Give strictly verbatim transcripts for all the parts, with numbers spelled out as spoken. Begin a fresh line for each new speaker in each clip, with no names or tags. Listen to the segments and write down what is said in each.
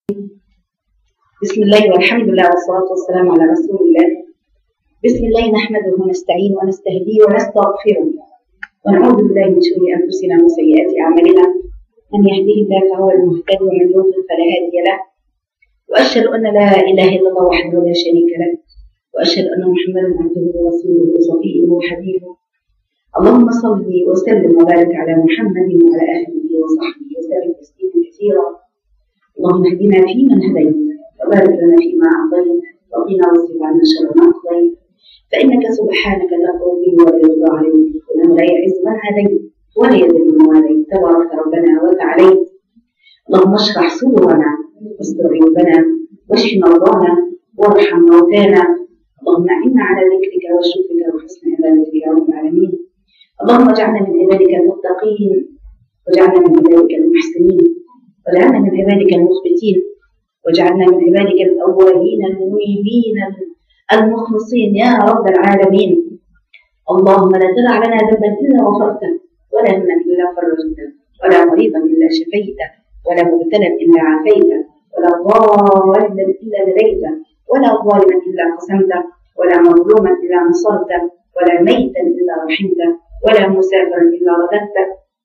بسم الله والحمد لله والصلاة والسلام على رسول الله. بسم الله نحمده ونستعين ونستهديه ونستغفره ونعوذ بالله من شرور أنفسنا وسيئات أعمالنا. من يهديه الله فهو المهتدي ومن يضلل فلا هادي له. وأشهد أن لا إله إلا الله وحده لا شريك له، وأشهد أن محمدا عبده ورسوله وصفيه وحبيبه. اللهم صل وسلم وبارك على محمد وعلى آله وصحبه وسلم تسليما كثيرا. اللهم اهدنا فيمن هديت وبارك لنا فيما أعطيت وقنا واصرف عنا شر ما قضيت، فإنك سبحانك لا تقضي ولا يقضى عليك، وإنه لا يعز من هديت ولا يذل من واليت، تبارك ربنا وتعاليت. اللهم اشرح صدورنا واستر عيوبنا واشف مرضانا وارحم موتانا. اللهم أعنا على ذكرك وشكرك وحسن عبادتك يا رب العالمين. اللهم اجعلنا من عبادك المتقين، واجعلنا من عبادك المحسنين، واجعلنا من عبادك المخبتين، واجعلنا من عبادك الأولين المنيبين المخلصين يا رب العالمين. اللهم لا تدع لنا ذنبا إلا غفرته، ولا هما إلا فرجته، ولا مريضا إلا شفيته، ولا مبتلا إلا عافيته، ولا ضالا إلا هديته، ولا ظالما إلا قسمته، ولا مظلوما إلا نصرته، ولا ميتا إلا رحمته، ولا مسافرا إلا رددته،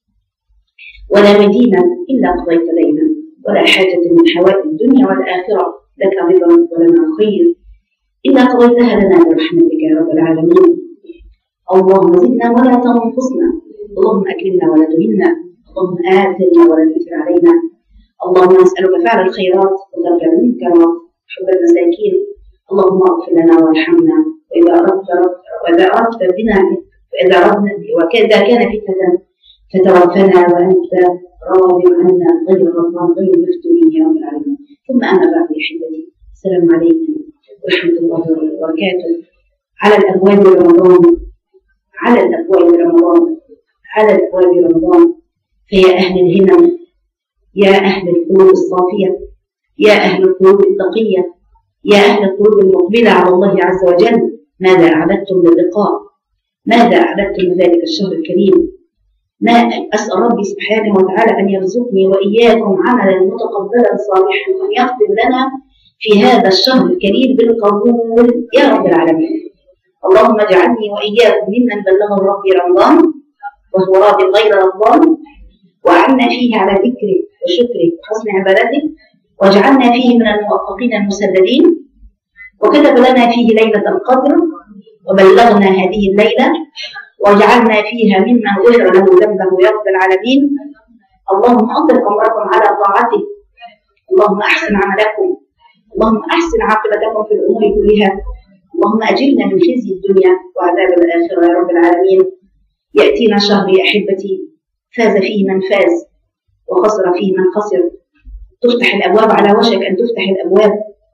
ولا مدينا إلا قضيت لينا، ولا حاجة من حوائج الدنيا والآخرة لك رضا ولنا خير إلا قضيتها لنا برحمتك يا رب العالمين. اللهم زدنا ولا تنقصنا، اللهم أكرمنا ولا تهنا، اللهم آثرنا ولا تؤثر علينا. اللهم نسألك فعل الخيرات وترك المنكرات وحب المساكين. اللهم اغفر لنا وارحمنا، وإذا أردت وإذا أردت بنا وإذا أردنا وكذا كان فتنة فتوفنا وأنت راض عنا غير غضبان غير مفتونين يا رب العالمين. ثم أما بعد يا أحبتي، السلام عليكم ورحمة الله وبركاته. على الأبواب رمضان، على الأبواب رمضان، على الأبواب رمضان. فيا أهل الهمم، يا أهل القلوب الصافية، يا أهل القلوب التقية، يا أهل القلوب المقبلة على الله عز وجل، ماذا أعددتم للقاء؟ ماذا أعددتم لذلك الشهر الكريم؟ ما أسأل ربي سبحانه وتعالى أن يرزقني وإياكم عملا متقبلا صالحا، وأن يختم لنا في هذا الشهر الكريم بالقبول يا رب العالمين. اللهم اجعلني وإياكم ممن بلغه ربي رمضان وهو راض غير رمضان، وأعنا فيه على ذكره وشكره وحسن عبادته، واجعلنا فيه من الموفقين المسددين، وكتب لنا فيه ليلة القدر وبلغنا هذه الليلة، واجعلنا فيها ممن غفر له ذنبه يا رب العالمين. اللهم أطل أمركم على طاعته، اللهم أحسن عملكم، اللهم أحسن عاقبتكم في الأمور كلها، اللهم أجرنا من خزي الدنيا وعذاب الآخرة يا رب العالمين. يأتينا شهر يا أحبتي فاز فيه من فاز وخسر فيه من خسر. تفتح الأبواب على وشك أن تفتح الأبواب،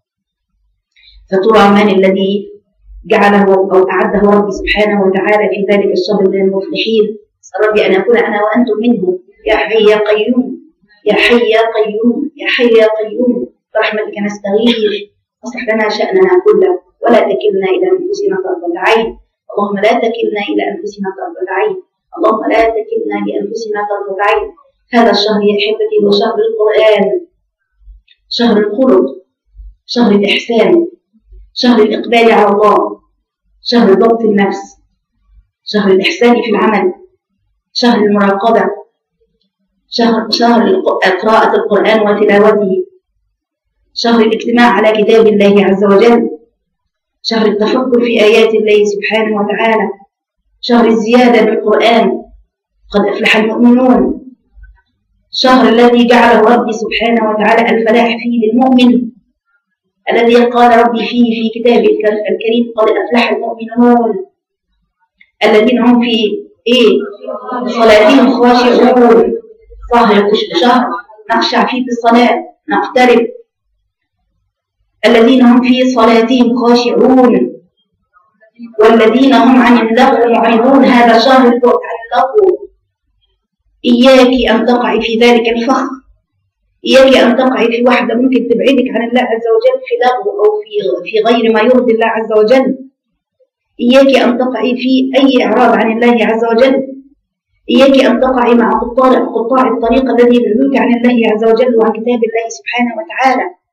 فترى من الذي جعله أو أعده ربي سبحانه وتعالى في ذلك الشهر من المفلحين. أسأل ربي أن أكون أنا وأنتم منهم يا حي يا قيوم، يا حي يا قيوم، يا حي يا قيوم، برحمتك نستغيث. اصلح لنا شأننا كله ولا تكلنا إلى أنفسنا طرفة عين. اللهم لا تكلنا إلى أنفسنا طرفة عين، اللهم لا تكلنا لأنفسنا طرفة عين. هذا الشهر يا أحبتي هو شهر القرآن، شهر الخلق، شهر الإحسان، شهر الإقبال على الله، شهر ضبط النفس، شهر الإحسان في العمل، شهر المراقبة، شهر شهر قراءة القرآن وتلاوته، شهر الاجتماع على كتاب الله عز وجل، شهر التفكر في آيات الله سبحانه وتعالى، شهر الزيادة بالقرآن، قد أفلح المؤمنون، شهر الذي جعله ربي سبحانه وتعالى الفلاح فيه للمؤمن، الذي قال ربي فيه في كتابه الكريم قد أفلح المؤمنون الذين هم في إيه؟ صلاتهم خاشعون. شهر نخشع فيه في الصلاة، نقترب. الذين هم في صلاتهم خاشعون والذين هم عن اللغو معرضون. هذا شهر البعد عن اللغو. إياك أن تقعي في ذلك الفخ، إياك أن تقعي في واحدة ممكن تبعدك عن الله عز وجل في لغو أو في في غير ما يرضي الله عز وجل. إياك أن تقعي في أي إعراض عن الله عز وجل. إياك أن تقعي مع قطاع قطاع الطريق الذي يبعدوك عن الله عز وجل وعن كتاب الله سبحانه وتعالى.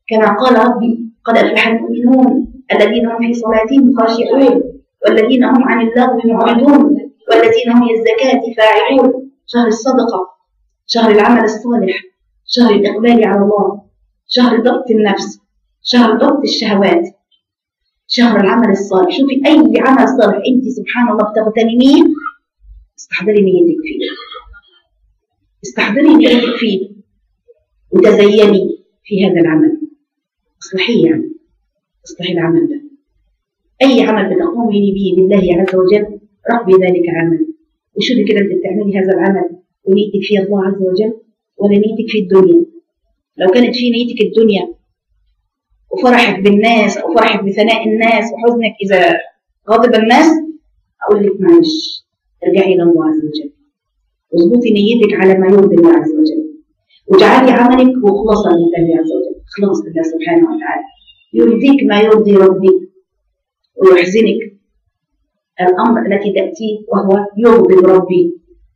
كما قال ربي قد أفلح المؤمنون الذين هم في صلاتهم خاشعون والذين هم عن اللغو معرضون والذين هم للزكاة فاعلون. شهر الصدقة، شهر العمل الصالح، شهر الإقبال على الله، شهر ضبط النفس، شهر ضبط الشهوات، شهر العمل الصالح. شوفي أي عمل صالح أنت سبحان الله بتغتنميه استحضري نيتك فيه، استحضري نيتك فيه وتزيني في هذا العمل، اصلحيه يعني اصلحي العمل ده. أي عمل بتقومي به لله عز وجل ربي ذلك عمل. وشوفي كده أنت بتعملي هذا العمل ونيتك في الله عز وجل ولا نيتك في الدنيا؟ لو كانت في نيتك الدنيا وفرحك بالناس أو فرحك بثناء الناس وحزنك إذا غضب الناس، أقول لك معلش ارجعي إلى الله عز وجل واظبطي نيتك على ما يرضي الله عز وجل واجعلي عملك مخلصا لله عز وجل، إخلاص لله سبحانه وتعالى. يرضيك ما يرضي ربي ويحزنك الأمر التي تأتيه وهو يغضب ربي،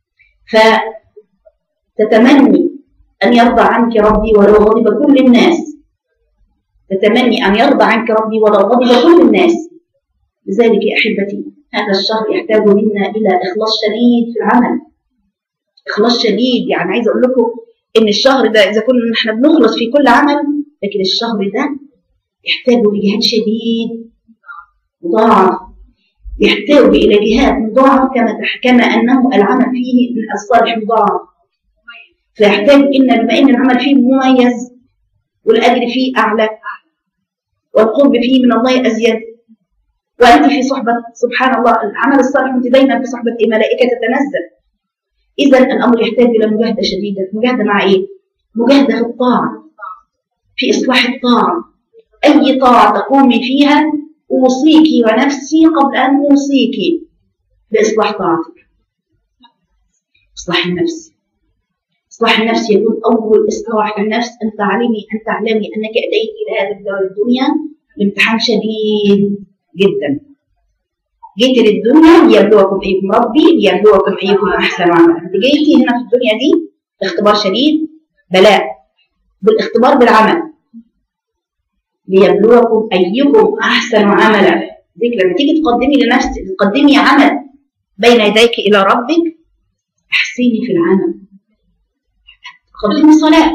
فتتمني أن يرضى عنك ربي ولو غضب كل الناس، تتمني أن يرضى عنك ربي ولو غضب كل الناس. لذلك يا أحبتي هذا الشهر يحتاج منا إلى إخلاص شديد في العمل، إخلاص شديد. يعني عايزة أقول لكم إن الشهر ده إذا كنا نحن بنخلص في كل عمل، لكن الشهر ده يحتاج لجهاد شديد مضاعف، يحتاج إلى جهاد مضاعف كما كما أنه العمل فيه الصالح مضاعف. فيحتاج إن بما إن العمل فيه مميز والأجر فيه أعلى والقرب فيه من الله أزيد، وأنت في صحبة سبحان الله العمل الصالح أنت دايما في صحبة ملائكة تتنزل. إذا الأمر يحتاج إلى مجاهدة شديدة. مجاهدة مع إيه؟ مجاهدة في الطاعة، في إصلاح الطاعة. أي طاعة تقومي فيها أوصيكي ونفسي قبل أن أوصيكي بإصلاح طاعتك. إصلاح النفس، إصلاح النفس يكون أول إصلاح النفس أن تعلمي أن تعلمي أنك أتيت إلى هذه الدار الدنيا بامتحان شديد جدا. جيت للدنيا ليبلوكم أيكم ربي ليبلوكم أيكم أحسن عملا. أنت جيتي هنا في الدنيا دي اختبار شديد، بلاء بالاختبار بالعمل، ليبلوكم أيكم أحسن عملا. ذيك لما تيجي تقدمي لنفسك تقدمي عمل بين يديك إلى ربك، احسني في العمل. قدمي صلاة،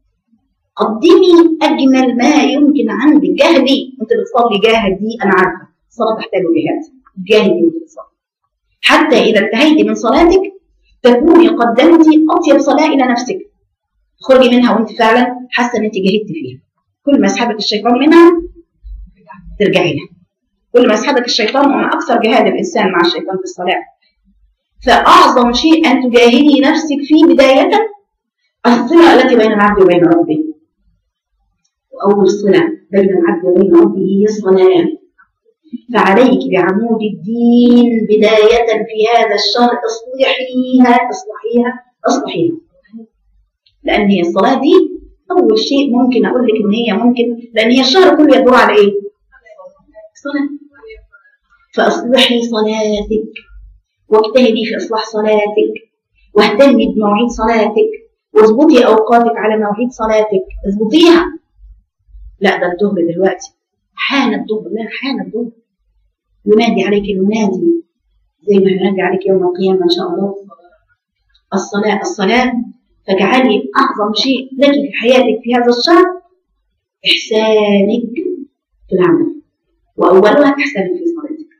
قدمي أجمل ما يمكن عندك، جاهدي. أنت بتصلي جاهدي، أنا عارفة الصلاة تحتاج جهاد، جاهدي وأنت بتصلي حتى إذا انتهيتي من صلاتك تكوني قدمتي أطيب صلاة إلى نفسك، تخرجي منها وأنت فعلا حاسة أن أنت جاهدتي فيها. كل ما يسحبك الشيطان منها ترجعي لها، كل ما يسحبك الشيطان. وما أكثر جهاد الإنسان مع الشيطان في الصلاة. فأعظم شيء أن تجاهدي نفسك فيه بداية الصلة التي بين العبد وبين ربه. وأول صلة بين العبد وبين ربه هي الصلاة. فعليك بعمود الدين بداية في هذا الشهر اصلحيها اصلحيها اصلحيها، لأن هي الصلاة دي أول شيء ممكن أقول لك إن هي ممكن، لأن هي الشهر كله يدور على إيه؟ صلاة. فأصلحي صلاتك واجتهدي في إصلاح صلاتك واهتمي بمواعيد صلاتك واظبطي أوقاتك على مواعيد صلاتك، اظبطيها. لا ده الظهر دلوقتي حان الظهر، لا حان الظهر، ينادي عليك المنادي زي ما ينادي عليك يوم القيامة إن شاء الله. الصلاة الصلاة فاجعلي أعظم شيء لك في حياتك في هذا الشهر إحسانك في العمل، وأولها إحسانك في صلاتك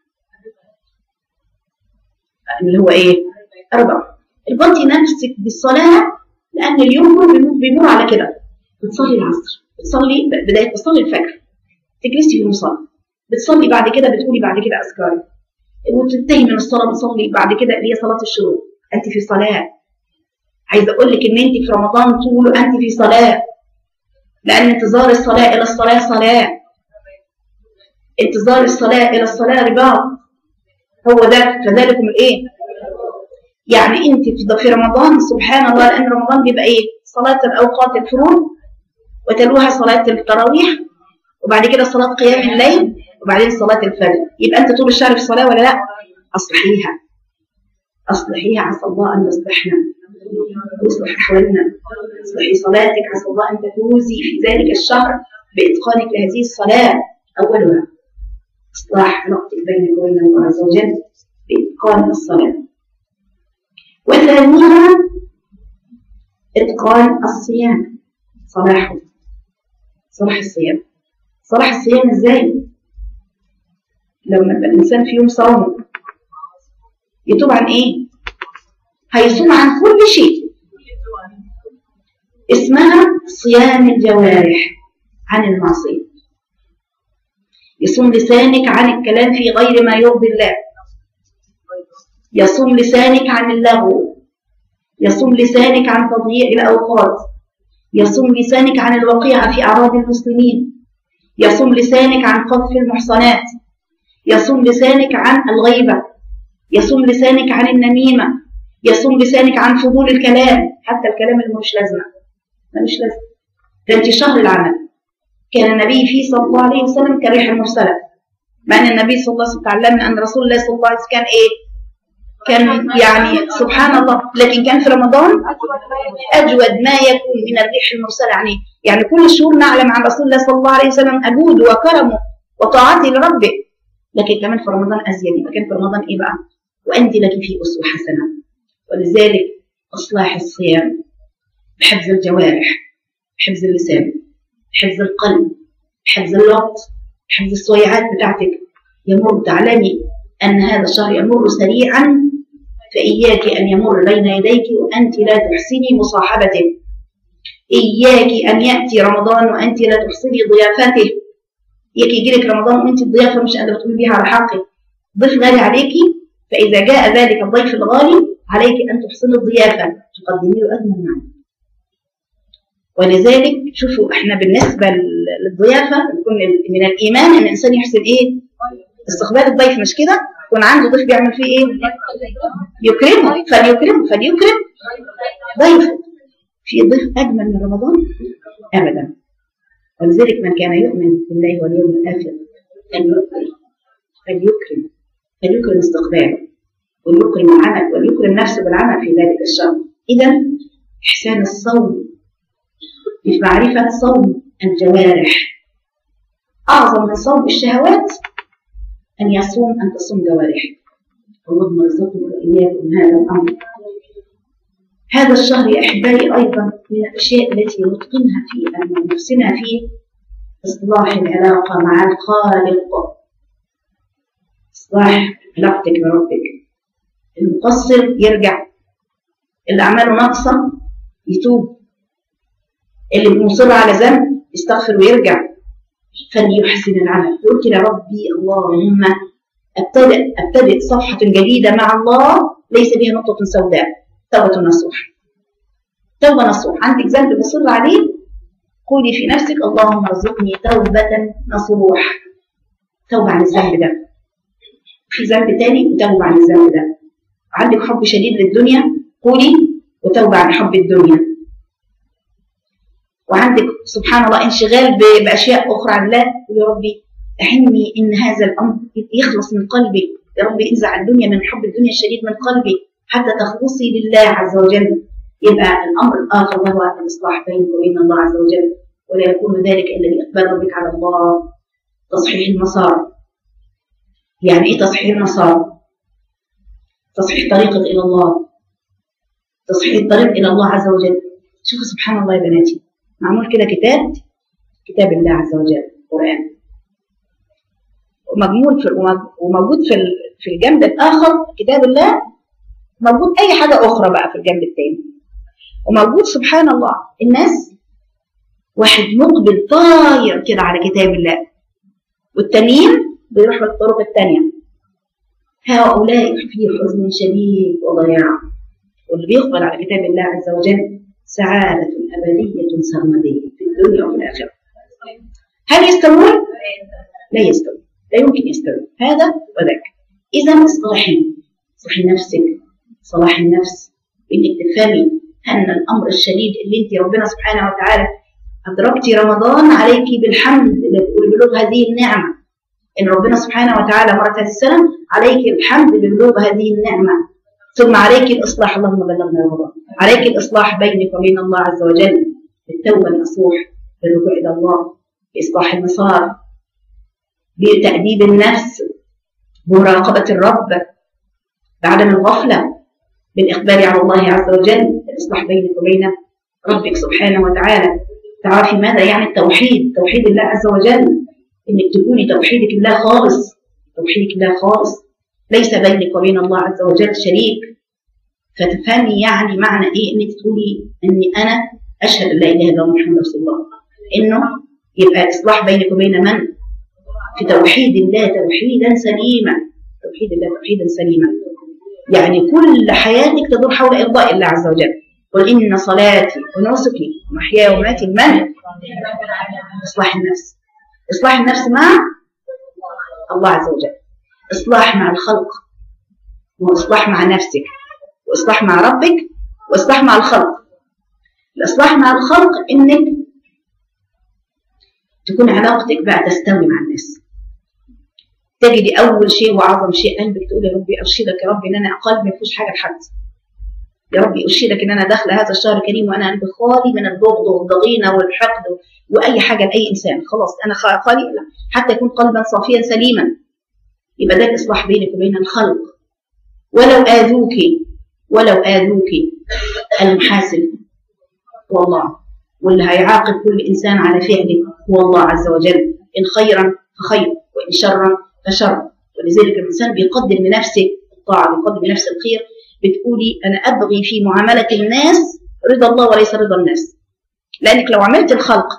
اللي هو إيه؟ أربع. اربطي نفسك بالصلاة، لأن اليوم كله بيمر على كده. بتصلي العصر، بتصلي بداية بتصلي الفجر، تجلسي في المصلى، بتصلي بعد كده بتقولي بعد كده أذكار، وتنتهي من الصلاة بتصلي بعد كده اللي هي صلاة الشروق. أنت في صلاة. عايزة أقول لك إن أنت في رمضان طوله أنت في صلاة، لأن انتظار الصلاة إلى الصلاة صلاة، انتظار الصلاة إلى الصلاة رباط. هو ده فذلكم الإيه؟ يعني أنت في رمضان سبحان الله، لأن رمضان بيبقى إيه؟ صلاة الأوقات الفروض وتلوها صلاة التراويح وبعد كده صلاة قيام الليل وبعدين صلاة الفجر. يبقى أنت طول الشهر في صلاة ولا لا؟ أصلحيها أصلحيها، عسى الله أن يصلحنا ويصلح أحوالنا. اصلحي صلاتك، عسى الله أن تفوزي في ذلك الشهر بإتقانك لهذه الصلاة. أولها إصلاح علاقتك بينك وبين الله عز وجل بإتقان الصلاة. وثانيها إتقان الصيام، صلاحه، صلاح الصيام. صلاح الصيام إزاي؟ لما يبقى الإنسان في يوم صوم يتوب عن إيه؟ هيصوم عن كل شيء، اسمها صيام الجوارح عن المعصية. يصوم لسانك عن الكلام في غير ما يرضي الله، يصوم لسانك عن اللغو، يصوم لسانك عن تضييع الأوقات، يصوم لسانك عن الوقيعة في أعراض المسلمين، يصوم لسانك عن قذف المحصنات، يصوم لسانك عن الغيبة، يصوم لسانك عن النميمة، يصوم لسانك عن فضول الكلام، حتى الكلام اللي مش لازمه ملوش لازمه. ده انت شهر العمل. كان النبي فيه صلى الله عليه وسلم كالريح المرسله، مع ان النبي صلى الله عليه وسلم تعلمنا ان رسول الله صلى الله عليه وسلم كان ايه؟ كان يعني سبحان الله، لكن كان في رمضان اجود ما يكون من الريح المرسله. يعني يعني كل الشهور نعلم عن رسول الله صلى الله عليه وسلم اجود وكرمه وطاعته لربه، لكن كمان في رمضان ازيد. يبقى كان في رمضان ايه بقى؟ وانت لك فيه اسوه حسنه. ولذلك اصلاح الصيام بحفظ الجوارح، بحفظ اللسان، بحفظ القلب، بحفظ الوقت، بحفظ الصويعات بتاعتك. يمر، تعلمي أن هذا الشهر يمر سريعا، فإياك أن يمر بين يديك وأنت لا تحسني مصاحبته. إياك أن يأتي رمضان وأنت لا تحسني ضيافته. إياك يجيلك رمضان وأنت الضيافة مش قادرة تقومي بها على حقك. ضيف غالي عليكي، فإذا جاء ذلك الضيف الغالي عليك أن تحسني الضيافة، تقدمي له أجمل معنى. ولذلك شوفوا احنا بالنسبة للضيافة من الإيمان أن الإنسان يحسن إيه؟ استقبال الضيف، مش كده؟ يكون عنده ضيف بيعمل فيه إيه؟ يكرمه، فليكرمه فليكرم ضيف. في ضيف أجمل من رمضان؟ أبدا. ولذلك من كان يؤمن بالله واليوم الآخر فليكرم فليكرم فليكرم استقباله، وليكرم العمل، وليكرم نفسه بالعمل في ذلك الشهر. إذا إحسان الصوم في معرفة صوم الجوارح. أعظم من صوم الشهوات أن يصوم أن تصوم جوارح. اللهم ارزقنا وإياكم هذا الأمر. هذا الشهر يا أحبائي أيضا من الأشياء التي نتقنها فيه أن نحسنها فيه إصلاح العلاقة مع الخالق، إصلاح علاقتك بربك. المقصر يرجع، اللي أعماله ناقصة يتوب، اللي مصر على ذنب يستغفر ويرجع، فليحسن العمل. قلت يا ربي اللهم ابتدئ ابتدئ صفحة جديدة مع الله ليس بها نقطة سوداء. توبة نصوح، توبة نصوح. عندك ذنب مصر عليه، قولي في نفسك اللهم ارزقني توبة نصوح، توبة عن الذنب ده. في ذنب تاني وتوبة عن الذنب ده. عندك حب شديد للدنيا، قولي وتوبة عن حب الدنيا. وعندك سبحان الله انشغال بأشياء أخرى عن الله، يا ربي أعني إن هذا الأمر يخلص من قلبي، يا ربي انزع الدنيا من حب الدنيا الشديد من قلبي حتى تخلصي لله عز وجل. يبقى الأمر الآخر وهو الإصلاح بينك وبين الله عز وجل، ولا يكون ذلك إلا بإقبال ربك على الله. تصحيح المسار. يعني إيه تصحيح المسار؟ تصحيح طريقك إلى الله، تصحيح الطريق إلى الله عز وجل. شوفوا سبحان الله يا بناتي، معمول كده كتاب، كتاب الله عز وجل، القرآن، ومجمول في وموجود في في الجنب الآخر كتاب الله، موجود أي حاجة أخرى بقى في الجنب الثاني، وموجود سبحان الله الناس، واحد مقبل طاير كده على كتاب الله، والتانيين بيروحوا الطرق الثانية. هؤلاء في حزن شديد وضياع، واللي بيقبل على كتاب الله عز وجل سعادة أبدية سرمدية في الدنيا وفي الآخرة. هل يستوون؟ لا يستوون، لا يمكن يستوون هذا وذاك. إذا اصطلحي، اصلحي نفسك صلاح النفس، إنك تفهمي أن الأمر الشديد اللي أنت ربنا سبحانه وتعالى أدركتي رمضان عليك بالحمد لبلوغ هذه النعمة، إن ربنا سبحانه وتعالى مرت هذه السنة عليك الحمد ببلوغ هذه النعمة، ثم عليك الإصلاح. اللهم بلغنا رمضان. عليك الإصلاح بينك وبين الله عز وجل بالتوبة النصوح، بالرجوع إلى الله، بإصلاح المسار، بتأديب النفس، بمراقبة الرب، بعدم الغفلة، بالإقبال على الله عز وجل، الإصلاح بينك وبين ربك سبحانه وتعالى. تعرفي ماذا يعني التوحيد؟ توحيد الله عز وجل، إنك تكوني توحيدك الله خالص، توحيدك الله خالص، ليس بينك وبين الله عز وجل شريك. فتفهمي يعني معنى إيه إنك تقولي إني أنا أشهد أن لا إله إلا الله محمد رسول الله، إنه يبقى إصلاح بينك وبين من؟ في توحيد الله توحيدا سليما، توحيد الله توحيدا سليما، يعني كل حياتك تدور حول إرضاء الله عز وجل. قل إن صلاتي ونسكي ومحياي ومماتي لمن؟ إصلاح النفس، إصلاح النفس مع الله عز وجل، إصلاح مع الخلق، وإصلاح مع نفسك، وإصلاح مع ربك، وإصلاح مع الخلق. الإصلاح مع الخلق إنك تكون علاقتك بقى تستوي مع الناس، تجدي أول شيء وأعظم شيء قلبك تقول يا ربي أرشدك يا ربي إن أنا قلبي ما فيهوش حاجة لحد، يا ربي أرشدك إن أنا داخلة هذا الشهر الكريم وأنا قلبي خالي من البغض والضغينة والحقد وأي حاجة لأي إنسان، خلاص أنا خالي، حتى يكون قلبا صافيا سليما. يبقى ده الإصلاح بينك وبين الخلق. ولو آذوك ولو آذوك المحاسب هو الله، واللي هيعاقب كل إنسان على فعله هو الله عز وجل، إن خيرا فخير وإن شرا فشر. ولذلك الإنسان بيقدم لنفسه الطاعة، بيقدم لنفسه الخير. بتقولي أنا أبغي في معاملة الناس رضا الله وليس رضا الناس، لأنك لو عملت الخلق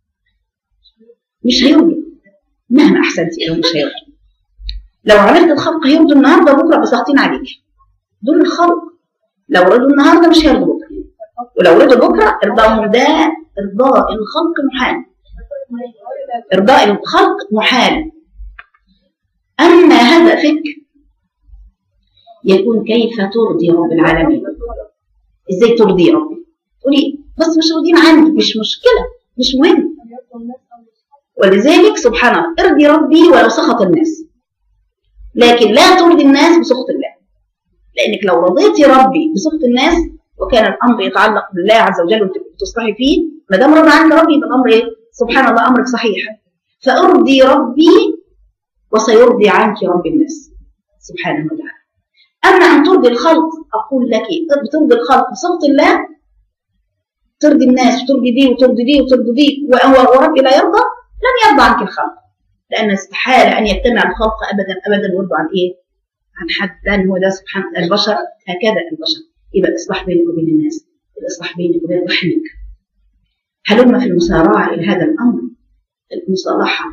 مش هيرضوا مهما أحسنتي لو مش هيرضوا. لو عملت الخلق هيرضوا النهارده بكرة بساطين عليك، دول الخلق. لو رضوا النهارده مش هيرضوا بكرة، ولو رضوا بكرة إرضاهم ده إرضاء الخلق محال، إرضاء الخلق محال. أما هدفك يكون كيف ترضي رب العالمين. إزاي ترضي ربي؟ تقولي بس مش راضين عني، مش مشكلة، مش مهم. ولذلك سبحان الله ارضي ربي ولو سخط الناس، لكن لا ترضي الناس بسخط الله، لأنك لو رضيتي ربي بسخط الناس وكان الأمر يتعلق بالله عز وجل وتصلحي فيه، ما دام رضى عنك ربي يبقى الأمر إيه؟ سبحان الله أمرك صحيح. فأرضي ربي وسيرضي عنك رب الناس سبحانه وتعالى. أما أن ترضي الخلق، أقول لك بترضي الخلق بسخط الله، ترضي الناس وترضي دي وترضي دي وترضي دي وربي لا يرضى، لن يرضى عنك الخلق، لأن استحالة أن يجتمع الخلق أبدا أبدا ويرضوا عن إيه؟ عن حد، لأن هو ده سبحان البشر هكذا البشر. يبقى الإصلاح بينك وبين الناس، الإصلاح بينك وبين رحمك. هلما في المسارعة إلى هذا الأمر، المصالحة،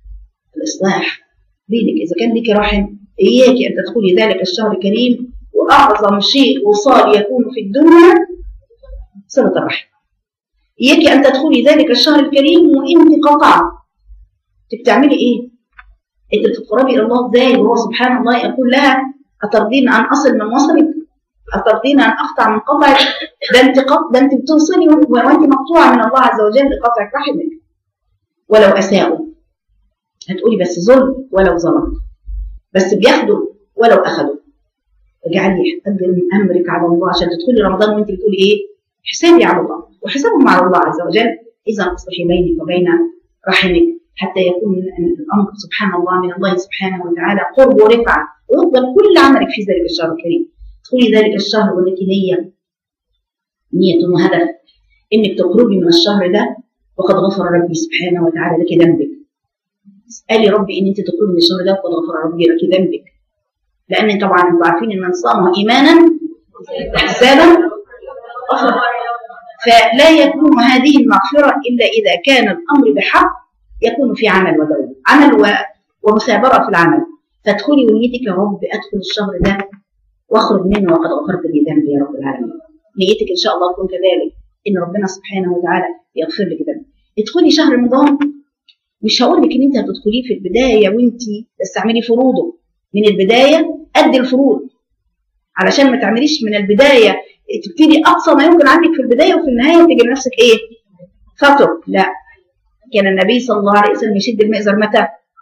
الإصلاح بينك. إذا كان لك رحم إياك أن تدخلي ذلك الشهر الكريم وأعظم شيء وصال يكون في الدنيا صلة الرحم. إياك أن تدخلي ذلك الشهر الكريم وأنت قطعة. بتعملي إيه؟ أنت بتقربي إلى الله إزاي؟ وهو سبحان الله يقول لها أترضين أن أصل من وصلك؟ أترضين أن أقطع من قطعك؟ ده أنت قط... ده أنت بتوصلي وأنت مقطوعة من الله عز وجل لقطعك رحمك. ولو أساءوا هتقولي بس ظلم، ولو ظلم بس بياخدوا ولو أخذوا. اجعلي قدم أمرك على الله عشان تدخلي رمضان وأنت بتقولي إيه؟ حسابي على الله وحسابهم على الله عز وجل. إذا أصلحي بينك وبين رحمك حتى يكون الأمر سبحان الله من الله سبحانه وتعالى قرب ورفعة، ويقبل كل عملك في ذلك الشهر الكريم. تدخلي ذلك الشهر ولك نية، نية وهدف إنك تقربي من الشهر ده وقد غفر ربي سبحانه وتعالى لك ذنبك. اسألي ربي إن أنت تقربي من الشهر ده وقد غفر ربي لك ذنبك، لأن طبعا أنتم عارفين إن من صام إيمانا واحتسابا غفر. فلا يكون هذه المغفرة إلا إذا كان الأمر بحق يكون في عمل ودولة، عمل و... ومثابرة في العمل. فادخلي ونيتك يا رب أدخل الشهر ده واخرج منه وقد غفرت لي ذنبي يا رب العالمين. نيتك إن شاء الله تكون كذلك، إن ربنا سبحانه وتعالى يغفر لك ذنبك. ادخلي شهر رمضان، مش هقول لك إن أنت هتدخليه في البداية وأنت تستعملي فروضه من البداية قد الفروض، علشان ما تعمليش من البداية تبتدي أقصى ما يمكن عنك في البداية وفي النهاية تجي لنفسك إيه؟ فتر. لا، كان النبي صلى الله عليه وسلم يشد المئزر متى؟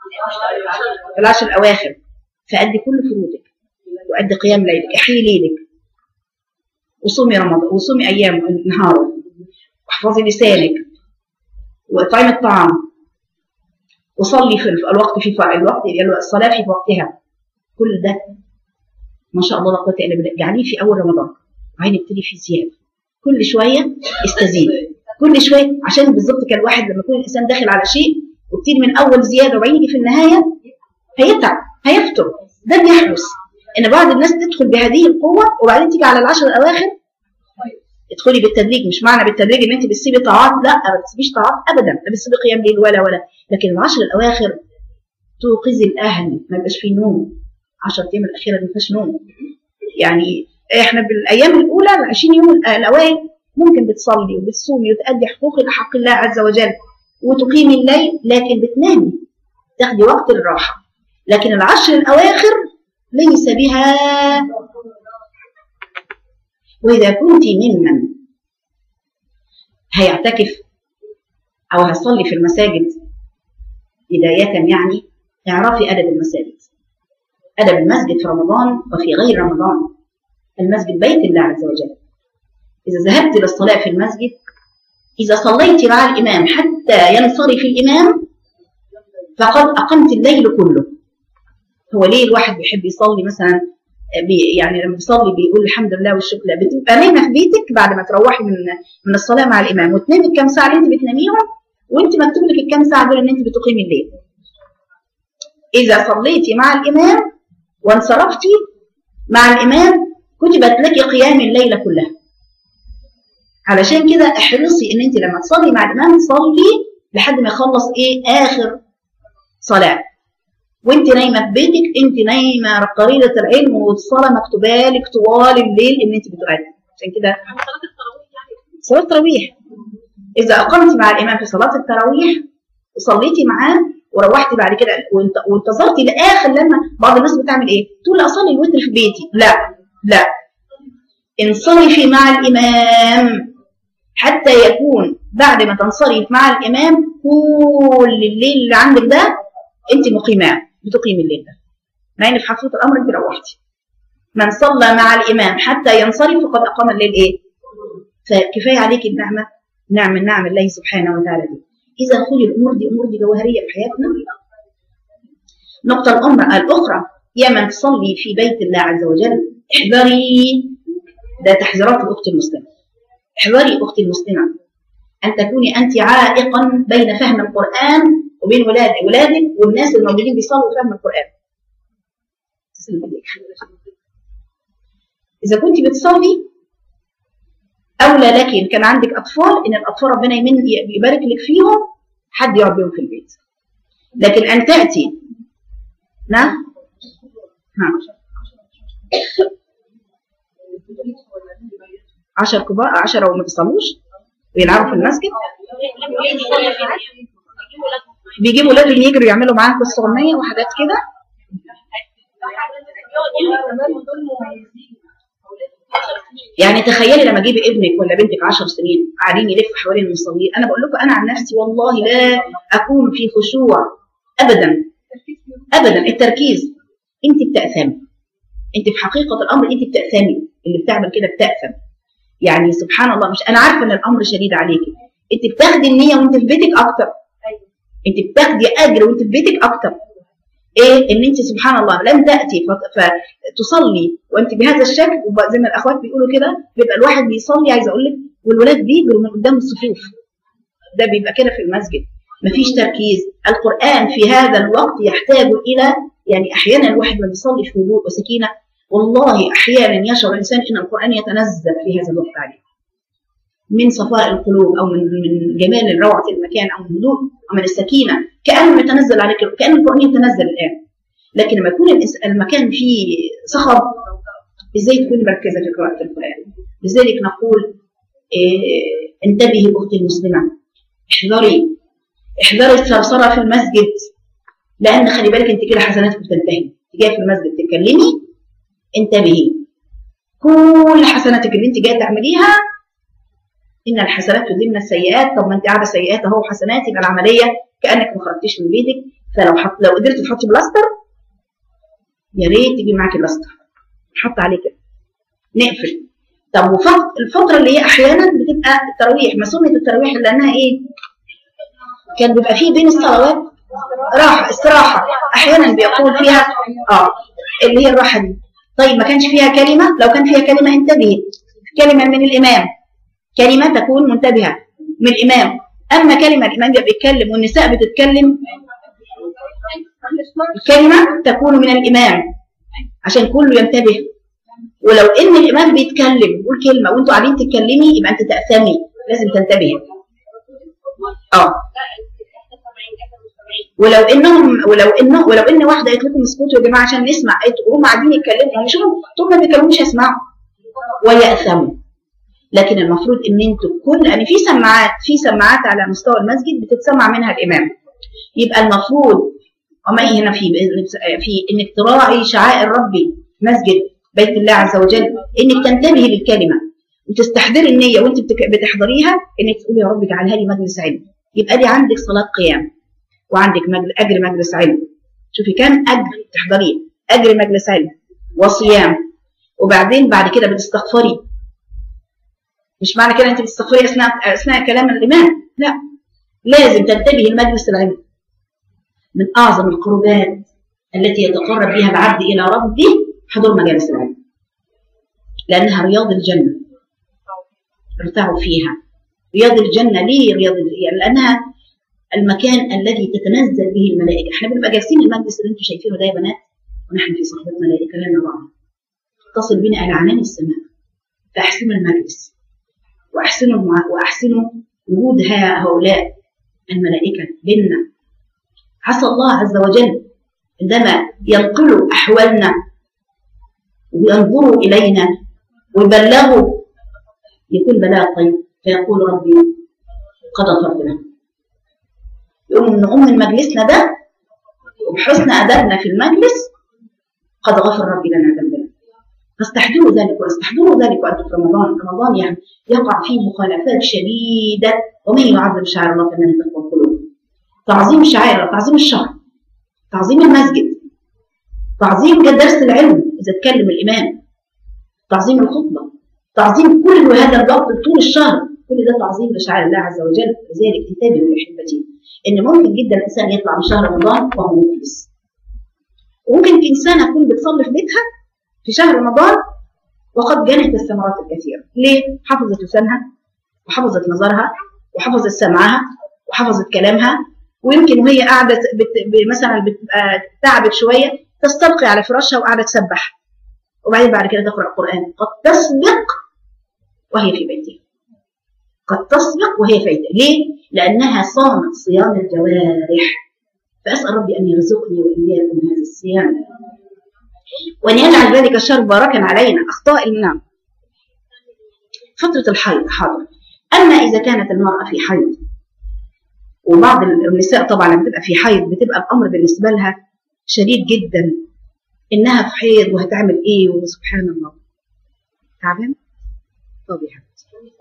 في العشر الأواخر. فأدي كل فروضك وأدي قيام ليلك، احيي ليلك وصومي رمضان وصومي أيام نهاره، واحفظي لسانك وإطعمي الطعام وصلي في الوقت في الوقت الصلاه في وقتها. كل ده ما شاء الله لا قوه الا بالله. اجعليه في اول رمضان، عايز نبتدي في زياده كل شويه، استزيد كل شويه، عشان بالظبط كان الواحد لما يكون الانسان داخل على شيء وابتدي من اول زياده وبعدين يجي في النهايه هيتعب هيفتر. ده بيحدث ان بعض الناس تدخل بهذه القوه وبعدين تيجي على العشر الاواخر ادخلي بالتدريج. مش معنى بالتدريج ان انت بتسيبي طاعات، لا ما بتسيبيش طاعات ابدا، لا بتسيبي قيام ليل ولا ولا لكن العشر الاواخر توقظي الاهل، ما يبقاش فيه نوم. عشر ايام الاخيره ما فيهاش نوم. يعني احنا بالايام الاولى ال عشرين يوم الاوائل ممكن بتصلي وبتصومي وتأدي حقوق حق الله عز وجل وتقيمي الليل، لكن بتنامي تاخدي وقت الراحه. لكن العشر الاواخر ليس بها. واذا كنت ممن هيعتكف او هيصلي في المساجد بدايه، يعني اعرفي ادب المساجد. ادب المسجد في رمضان وفي غير رمضان. المسجد بيت الله عز وجل. اذا ذهبت للصلاه في المسجد، اذا صليت مع الامام حتى ينصرف الامام فقد اقمت الليل كله. هو ليه الواحد بيحب يصلي مثلا بي يعني لما بيصلي بيقول الحمد لله والشكر لله؟ بتبقى نايمه في بيتك بعد ما تروحي من من الصلاه مع الامام وتنامي الكام ساعه اللي انت بتناميهم، وانت مكتوب لك الكام ساعه دول ان انت بتقيمي الليل. اذا صليتي مع الامام وانصرفتي مع الامام كتبت لك قيام الليله كلها. علشان كده احرصي ان انت لما تصلي مع الامام تصلي لحد ما يخلص ايه اخر صلاه، وانت نايمه في بيتك، انت نايمه قريره العلم والصلاه مكتوبه لك طوال الليل ان انت بتؤدي. عشان كده صلاه التراويح اذا اقمتي مع الامام في صلاه التراويح وصليتي معاه وروحتي بعد كده وانتظرتي لاخر، لما بعض الناس بتعمل ايه؟ تقول اصلي الوتر في بيتي. لا لا، انصرفي مع الامام حتى يكون بعد ما تنصرف مع الامام كل الليل اللي عندك ده انت مقيماه بتقيم الليل ده، مع ان في حقيقه الامر انت روحتي. من صلى مع الامام حتى ينصرف فقد اقام الليل ايه؟ فكفايه عليك النعمه، نعم من نعم الله سبحانه وتعالى دي. اذا خذي الامور دي امور دي جوهريه في حياتنا. النقطه الامر الاخرى، يا من تصلي في بيت الله عز وجل احذري، ده تحذيرات الاخت المسلمه. احذري اختي المسلمه ان تكوني انت عائقا بين فهم القران وبين ولاد ولادك والناس الموجودين بيصلوا فهم القرآن. إذا كنت بتصلي أولى لك إن كان عندك أطفال، إن الأطفال ربنا يبارك لك فيهم حد يقعد بيهم في البيت. لكن أن تأتي نعم ها عشر كبار عشرة وما بيصلوش ويلعبوا في المسجد، بيجيبوا ولادهم يجروا يعملوا معاهم قصه اغنيه وحاجات كده. يعني تخيلي لما اجيب ابنك ولا بنتك عشر سنين قاعدين يلف حوالين المصلين. انا بقول لكم انا عن نفسي والله لا اكون في خشوع ابدا ابدا. التركيز انت بتأثمي، انت في حقيقه الامر انت بتأثمي، اللي بتعمل كده بتأثم. يعني سبحان الله، مش انا عارفه ان الامر شديد عليكي، انت بتاخدي النيه وانت في بيتك اكتر، انت بتاخدي اجر وانت في بيتك اكتر. ايه ان انت سبحان الله لم تاتي فتصلي وانت بهذا الشكل. وزي ما الاخوات بيقولوا كده بيبقى الواحد بيصلي، عايزه اقول لك، والولاد بيجروا من قدام الصفوف. ده بيبقى كده في المسجد، مفيش تركيز. القران في هذا الوقت يحتاج الى، يعني احيانا الواحد لما بيصلي في هدوء وسكينه والله احيانا يشعر الانسان ان القران يتنزل في هذا الوقت عليه من صفاء القلوب او من من جمال روعه المكان او من هدوء او من السكينه، كانه يتنزل عليك، كان القران يتنزل الان. لكن لما يكون المكان فيه صخب ازاي تكوني مركزه في قراءه القران؟ لذلك نقول إيه، انتبهي اختي المسلمه، احذري احذري الثرثره في المسجد، لان خلي بالك انت كده حسناتك بتنتهي. جايه في المسجد تتكلمي، انتبهي، كل حسناتك اللي انت جايه تعمليها ان الحسنات تذهبن السيئات. طب ما انت قاعده سيئات اهو، حسنات، يبقى العمليه كانك ما خرجتيش من بيتك. فلو حط لو قدرتي تحطي بلاستر يا ريت تجيبي معاكي بلاستر نحط عليه كده نقفل. طب وفقط الفتره اللي هي احيانا بتبقى التراويح، ما سنه التراويح لانها ايه؟ كان بيبقى فيه بين الصلوات راحة استراحة، أحيانا بيقول فيها آه اللي هي الراحة دي. طيب ما كانش فيها كلمة، لو كان فيها كلمة انتبهي، كلمة من الإمام، كلمة تكون منتبهة من الإمام. أما كلمة الإمام بيتكلم والنساء بتتكلم، الكلمة تكون من الإمام عشان كله ينتبه. ولو إن الإمام بيتكلم يقول كلمة وأنتوا قاعدين تتكلمي يبقى أنت تأثمي، لازم تنتبهي. آه ولو انهم ولو انه ولو ان واحده قالت لكم اسكتوا يا جماعه عشان نسمع، هم قاعدين يتكلموا مش هم طول ما بيتكلموا مش هيسمعوا ويأثموا. لكن المفروض ان انتوا كل يعني في سماعات في سماعات على مستوى المسجد بتتسمع منها الامام، يبقى المفروض وما هنا في في انك تراعي شعائر ربي مسجد بيت الله عز وجل، انك تنتبهي للكلمه وتستحضري النيه وانت بتحضريها انك تقولي يا رب اجعلها لي مجلس علم. يبقى دي عندك صلاه قيام وعندك اجر مجلس علم. شوفي كم اجر تحضريه، اجر مجلس علم وصيام. وبعدين بعد كده بتستغفري، مش معنى كده انت بتستغفري اثناء اثناء كلام الامام، لا، لازم تنتبهي لمجلس العلم. من اعظم القربات التي يتقرب بها العبد الى ربه حضور مجالس العلم، لانها رياض الجنه، ارتعوا فيها. رياض الجنه ليه رياض الجنة؟ لانها المكان الذي تتنزل به الملائكه. احنا بنبقى جالسين المجلس اللي انتم شايفينه ده يا بنات ونحن في صحبه ملائكه لا نراها، تصل بنا الى عنان السماء. فاحسنوا المجلس واحسنوا واحسنوا وجود هؤلاء الملائكه بيننا. عسى الله عز وجل عندما ينقلوا احوالنا وينظروا الينا ويبلغوا يكون بلاغ طيب، فيقول ربي قد غفرت له. يقوم ان ام مجلسنا ده وبحسن ادبنا في المجلس قد غفر ربي لنا ذنبنا. فاستحضروا ذلك واستحضروا ذلك وانتم في رمضان. رمضان يعني يقع فيه مخالفات شديده، ومن يعظم شعائر الله فانها من تقوى القلوب. تعظيم الشعائر، تعظيم الشهر، تعظيم المسجد، تعظيم درس العلم اذا اتكلم الامام، تعظيم الخطبه، تعظيم كل هذا الوقت طول الشهر، كل ده تعظيم لشعائر الله عز وجل. لذلك انتبهوا يا احبتي ان ممكن جدا الانسان يطلع من شهر رمضان وهو مفلس، وممكن انسانه تكون بتصلي في بيتها في شهر رمضان وقد جنت الثمرات الكثيره. ليه؟ حفظت لسانها وحفظت نظرها وحفظت سمعها وحفظت كلامها، ويمكن وهي قاعده مثلا بتبقى تعبت شويه تستلقي على فراشها وقاعده تسبح، وبعدين بعد كده تقرا القران. قد تسبق وهي في بيتها، قد تسبق وهي في بيتها. ليه؟ لانها صامت صيام الجوارح. فاسال ربي ان يرزقني واياكم هذا الصيام وان يجعل ذلك الشهر مباركا علينا. اخطاء النعم فتره الحيض حاضر. اما اذا كانت المراه في حيض، وبعض النساء طبعا لما بتبقى في حيض بتبقى الامر بالنسبه لها شديد جدا، انها في حيض وهتعمل ايه، وسبحان الله تعبان. طب يا حبيبتي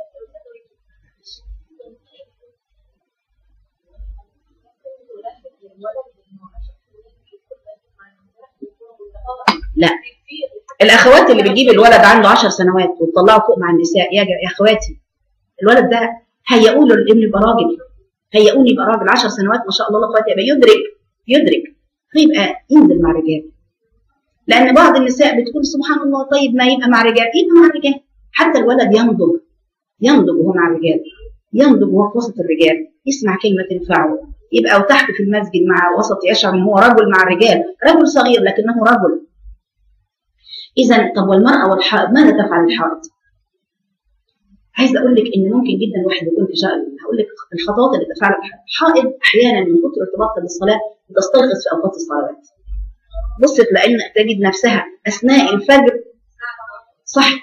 لا، الاخوات اللي بتجيب الولد عنده عشر سنوات وتطلعه فوق مع النساء، يا يا اخواتي الولد ده هيقول له الابن يبقى راجل، هيقوني يبقى راجل عشر سنوات ما شاء الله اخواتي، يبقى يدرك يدرك فيبقى ينزل مع رجال. لان بعض النساء بتقول سبحان الله طيب ما يبقى مع رجال، يبقى مع رجال. حتى الولد ينضج ينضج وهو مع الرجال، ينضج وهو في وسط الرجال، يسمع كلمه تنفعه، يبقى وتحت في المسجد مع وسط يشعر ان هو رجل مع الرجال، رجل صغير لكنه رجل. اذا طب والمراه والحائض ماذا تفعل الحائض؟ عايزه اقول لك ان ممكن جدا الواحد يكون في شهر، هقول لك الخطوات اللي تفعلها الحائض. احيانا من كثر ارتباطها بالصلاه بتستيقظ في اوقات الصلوات، بص تلاقي تجد نفسها اثناء الفجر صحت،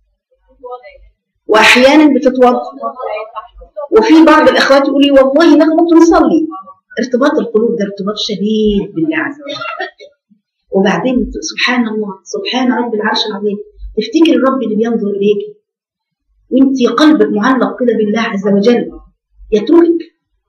واحيانا بتتوضا، وفي بعض الاخوات يقول لي والله نغلط ونصلي. ارتباط القلوب ده ارتباط شديد بالله عز وجل. وبعدين سبحان الله سبحان رب العرش العظيم، تفتكر الرب اللي بينظر اليك وانت قلبك معلق كده بالله عز وجل يتركك؟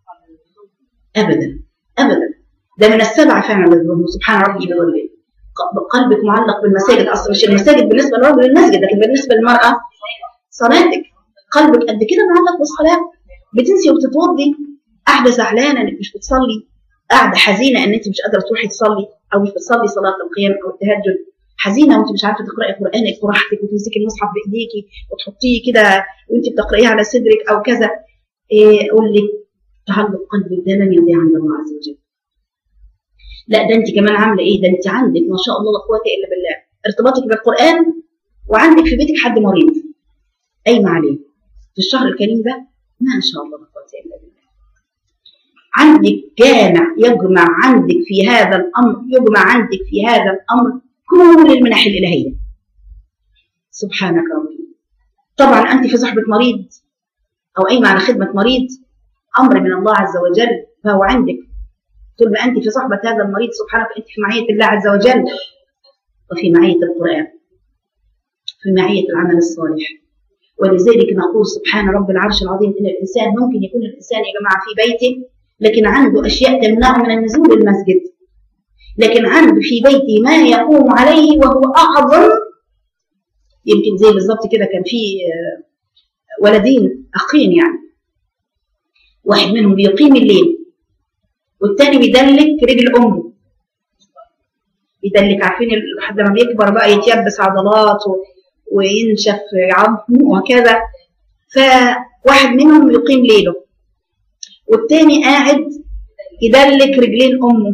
ابدا ابدا. ده من السبعه فعلا سبحان ربي بظله. قلبك معلق بالمساجد، اصلا مش المساجد بالنسبه للرجل المسجد، لكن بالنسبه للمراه صلاتك قلبك قد كده معلق بالصلاه، بتنسي وبتتوضي، قاعده زعلانه انك مش بتصلي، قاعده حزينه ان انت مش قادره تروحي تصلي، او مش بتصلي صلاه القيام او التهجد، حزينه وانت مش عارفه تقراي قرانك براحتك وتمسكي المصحف بايديكي وتحطيه كده وانت بتقرايه على صدرك او كذا، إيه اقول لك تعلق قلبك ده لن يضيع عند الله عز وجل. لا ده انت كمان عامله ايه؟ ده انت عندك ما شاء الله لا قوه الا بالله ارتباطك بالقران، وعندك في بيتك حد مريض قايمه عليه في الشهر الكريم ده، ما شاء الله لا قوه الا بالله. عندك جامع يجمع عندك في هذا الامر، يجمع عندك في هذا الامر كل المنح الالهيه. سبحانك ربي. طبعا انت في صحبه مريض او قايمه على خدمه مريض، امر من الله عز وجل، فهو عندك طول ما انت في صحبه هذا المريض سبحانك انت في معيه الله عز وجل، وفي معيه القران، في معيه العمل الصالح. ولذلك نقول سبحان رب العرش العظيم ان الانسان ممكن يكون الانسان يا جماعه في بيته لكن عنده اشياء تمنعه من النزول المسجد، لكن عنده في بيته ما يقوم عليه وهو اعظم. يمكن زي بالظبط كده كان في ولدين اخين يعني، واحد منهم بيقيم الليل والتاني بيدلك رجل امه، بيدلك. عارفين الواحد لما بيكبر بقى يتيبس عضلات وينشف عظمه وكذا، فواحد منهم يقيم ليله والتاني قاعد يدلك رجلين امه،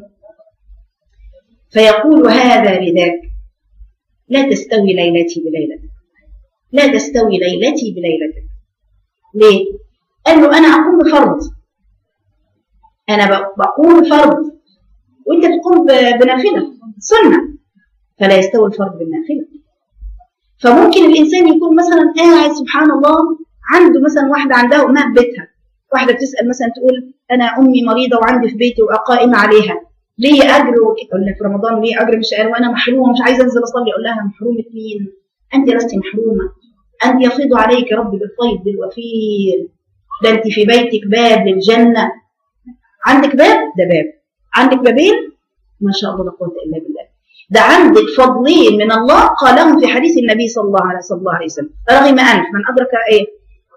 فيقول هذا لذاك لا تستوي ليلتي بليلتك، لا تستوي ليلتي بليلتك. ليه؟ قال له انا اقوم بفرض، انا بقوم بفرض وانت تقوم بنافله سنه، فلا يستوي الفرض بالنافله. فممكن الانسان يكون مثلا قاعد سبحان الله عنده مثلا واحده عندها امها في بيتها، واحده بتسال مثلا تقول انا امي مريضه وعندي في بيتي وقائمه عليها، ليه اجر؟ اقول لك في رمضان ليه اجر؟ مش قال وانا محرومه مش عايزه انزل اصلي. اقول لها محرومه مين؟ انت لست محرومه، انت يفيض عليك ربي بالفيض الوفير، ده انت في بيتك باب للجنه، عندك باب، ده باب، عندك بابين، ما شاء الله لا قوه الا بالله. ده عندك فضلين من الله قالهم في حديث النبي صلى الله عليه صلى الله عليه وسلم، رغم انف من ادرك ايه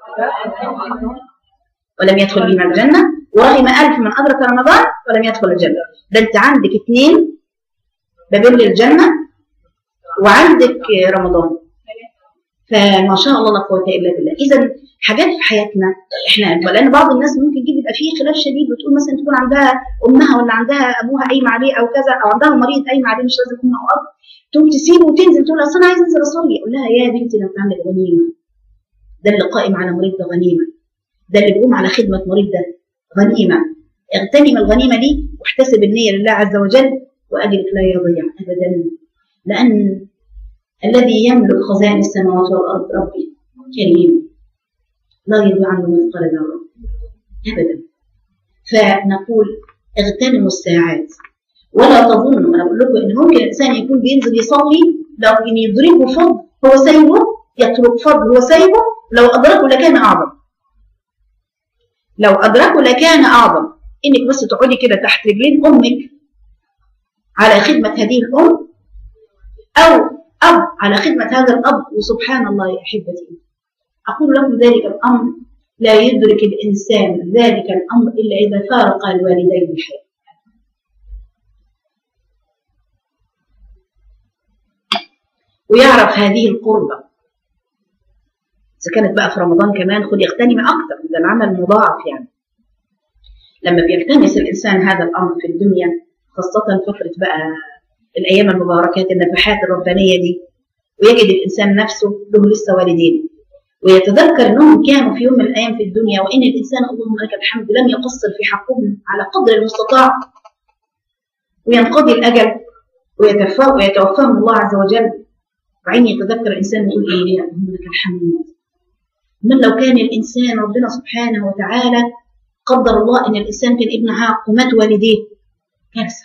ولم يدخل بما الجنه، ورغم الف من ادرك رمضان ولم يدخل الجنه. ده انت عندك اثنين بابين للجنه وعندك رمضان، فما شاء الله لا قوه الا بالله. اذا حاجات في حياتنا احنا، لان بعض الناس ممكن يجي يبقى فيه خلاف شديد وتقول مثلا تكون عندها امها ولا عندها ابوها قايمه عليه او كذا، او عندها مريض قايمه عليه مش لازم ام او اب، تقوم تسيبه وتنزل تقول اصل انا عايزه انزل اصلي. اقول لها يا بنتي ده بتعمل غنيمه، ده اللي قائم على مريض ده غنيمه، ده اللي بيقوم على خدمه مريض ده غنيمه. اغتنم الغنيمه دي واحتسب النيه لله عز وجل واجرك لا يضيع ابدا، لان الذي يملك خزائن السماوات والارض ربي كريم لا يضيع عنه مثقال ذره ابدا. فنقول اغتنموا الساعات ولا تظنوا، انا بقول لكم ان ممكن الانسان يكون بينزل يصلي لو ان يدركه فضل هو سايبه، يترك فضل هو سايبه، لو ادركه لكان اعظم، لو ادركه لكان اعظم. انك بس تقعدي كده تحت رجلين امك على خدمه هذه الام، او اب على خدمه هذا الاب، وسبحان الله يا احبتي أقول لكم ذلك الأمر لا يدرك الإنسان ذلك الأمر إلا إذا فارق الوالدين الحياة. ويعرف هذه القربة. إذا كانت بقى في رمضان كمان خد يغتنم أكثر، ده العمل مضاعف يعني. لما بيلتمس الإنسان هذا الأمر في الدنيا، خاصة فترة بقى الأيام المباركات النفحات الربانية دي، ويجد الإنسان نفسه له لسه والدين، ويتذكر أنهم كانوا في يوم من الأيام في الدنيا، وإن الإنسان اللهم لك الحمد لم يقصر في حقهم على قدر المستطاع، وينقضي الأجل ويتوفاهم الله عز وجل، وعين يتذكر الإنسان يقول إيه اللهم لك الحمد. من لو كان الإنسان ربنا سبحانه وتعالى قدر الله أن الإنسان كان ابن عاق ومات والديه، كارثة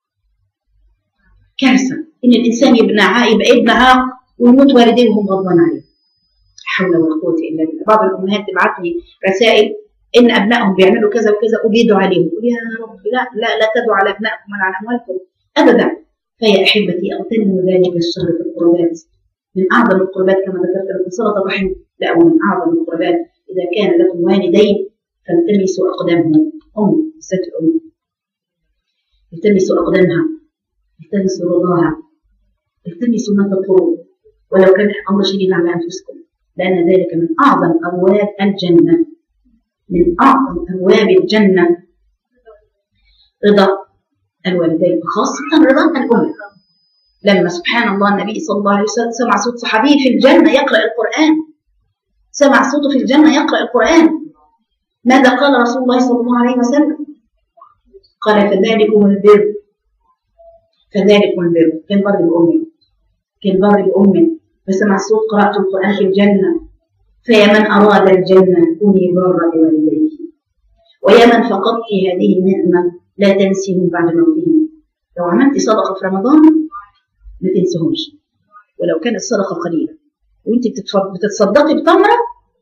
كارثة إن الإنسان يبقى عاق يبقى ابن عاق ويموت والديه وهم غضبان عليه. حول ولا قوة إلا بالله. بعض الأمهات تبعت لي رسائل إن أبنائهم بيعملوا كذا وكذا وبيدعوا عليهم، يقول يا رب لا لا لا تدعوا على أبنائكم ولا على أموالكم أبدا. فيا أحبتي أغتنموا ذلك الشر في القربات، من أعظم القربات كما ذكرت لكم صلة الرحم، لا ومن أعظم القربات إذا كان لكم والدين فالتمسوا أقدامهم، أم ست أم. التمسوا أقدامها، التمسوا رضاها، التمسوا ما تطلبوا ولو كان الأمر شديد على أنفسكم، لأن ذلك من أعظم أبواب الجنة، من أعظم أبواب الجنة رضا الوالدين، خاصة رضا الأم. لما سبحان الله النبي صلى الله عليه وسلم سمع صوت صحابي في الجنة يقرأ القرآن، سمع صوته في الجنة يقرأ القرآن، ماذا قال رسول الله صلى الله عليه وسلم؟ قال فذلكم البر، فذلكم البر، كان بر بأمي، كان بر بأمي، فسمع صوت قراءة القرآن في الجنة. فيا من أراد الجنة كوني بارا بوالديك، ويا من فقدت هذه النعمة لا تنسيهم بعد موتهم. لو عملت صدقة في رمضان ما تنسهمش، ولو كانت صدقة قليلة، وانت بتتصدقي بتمرة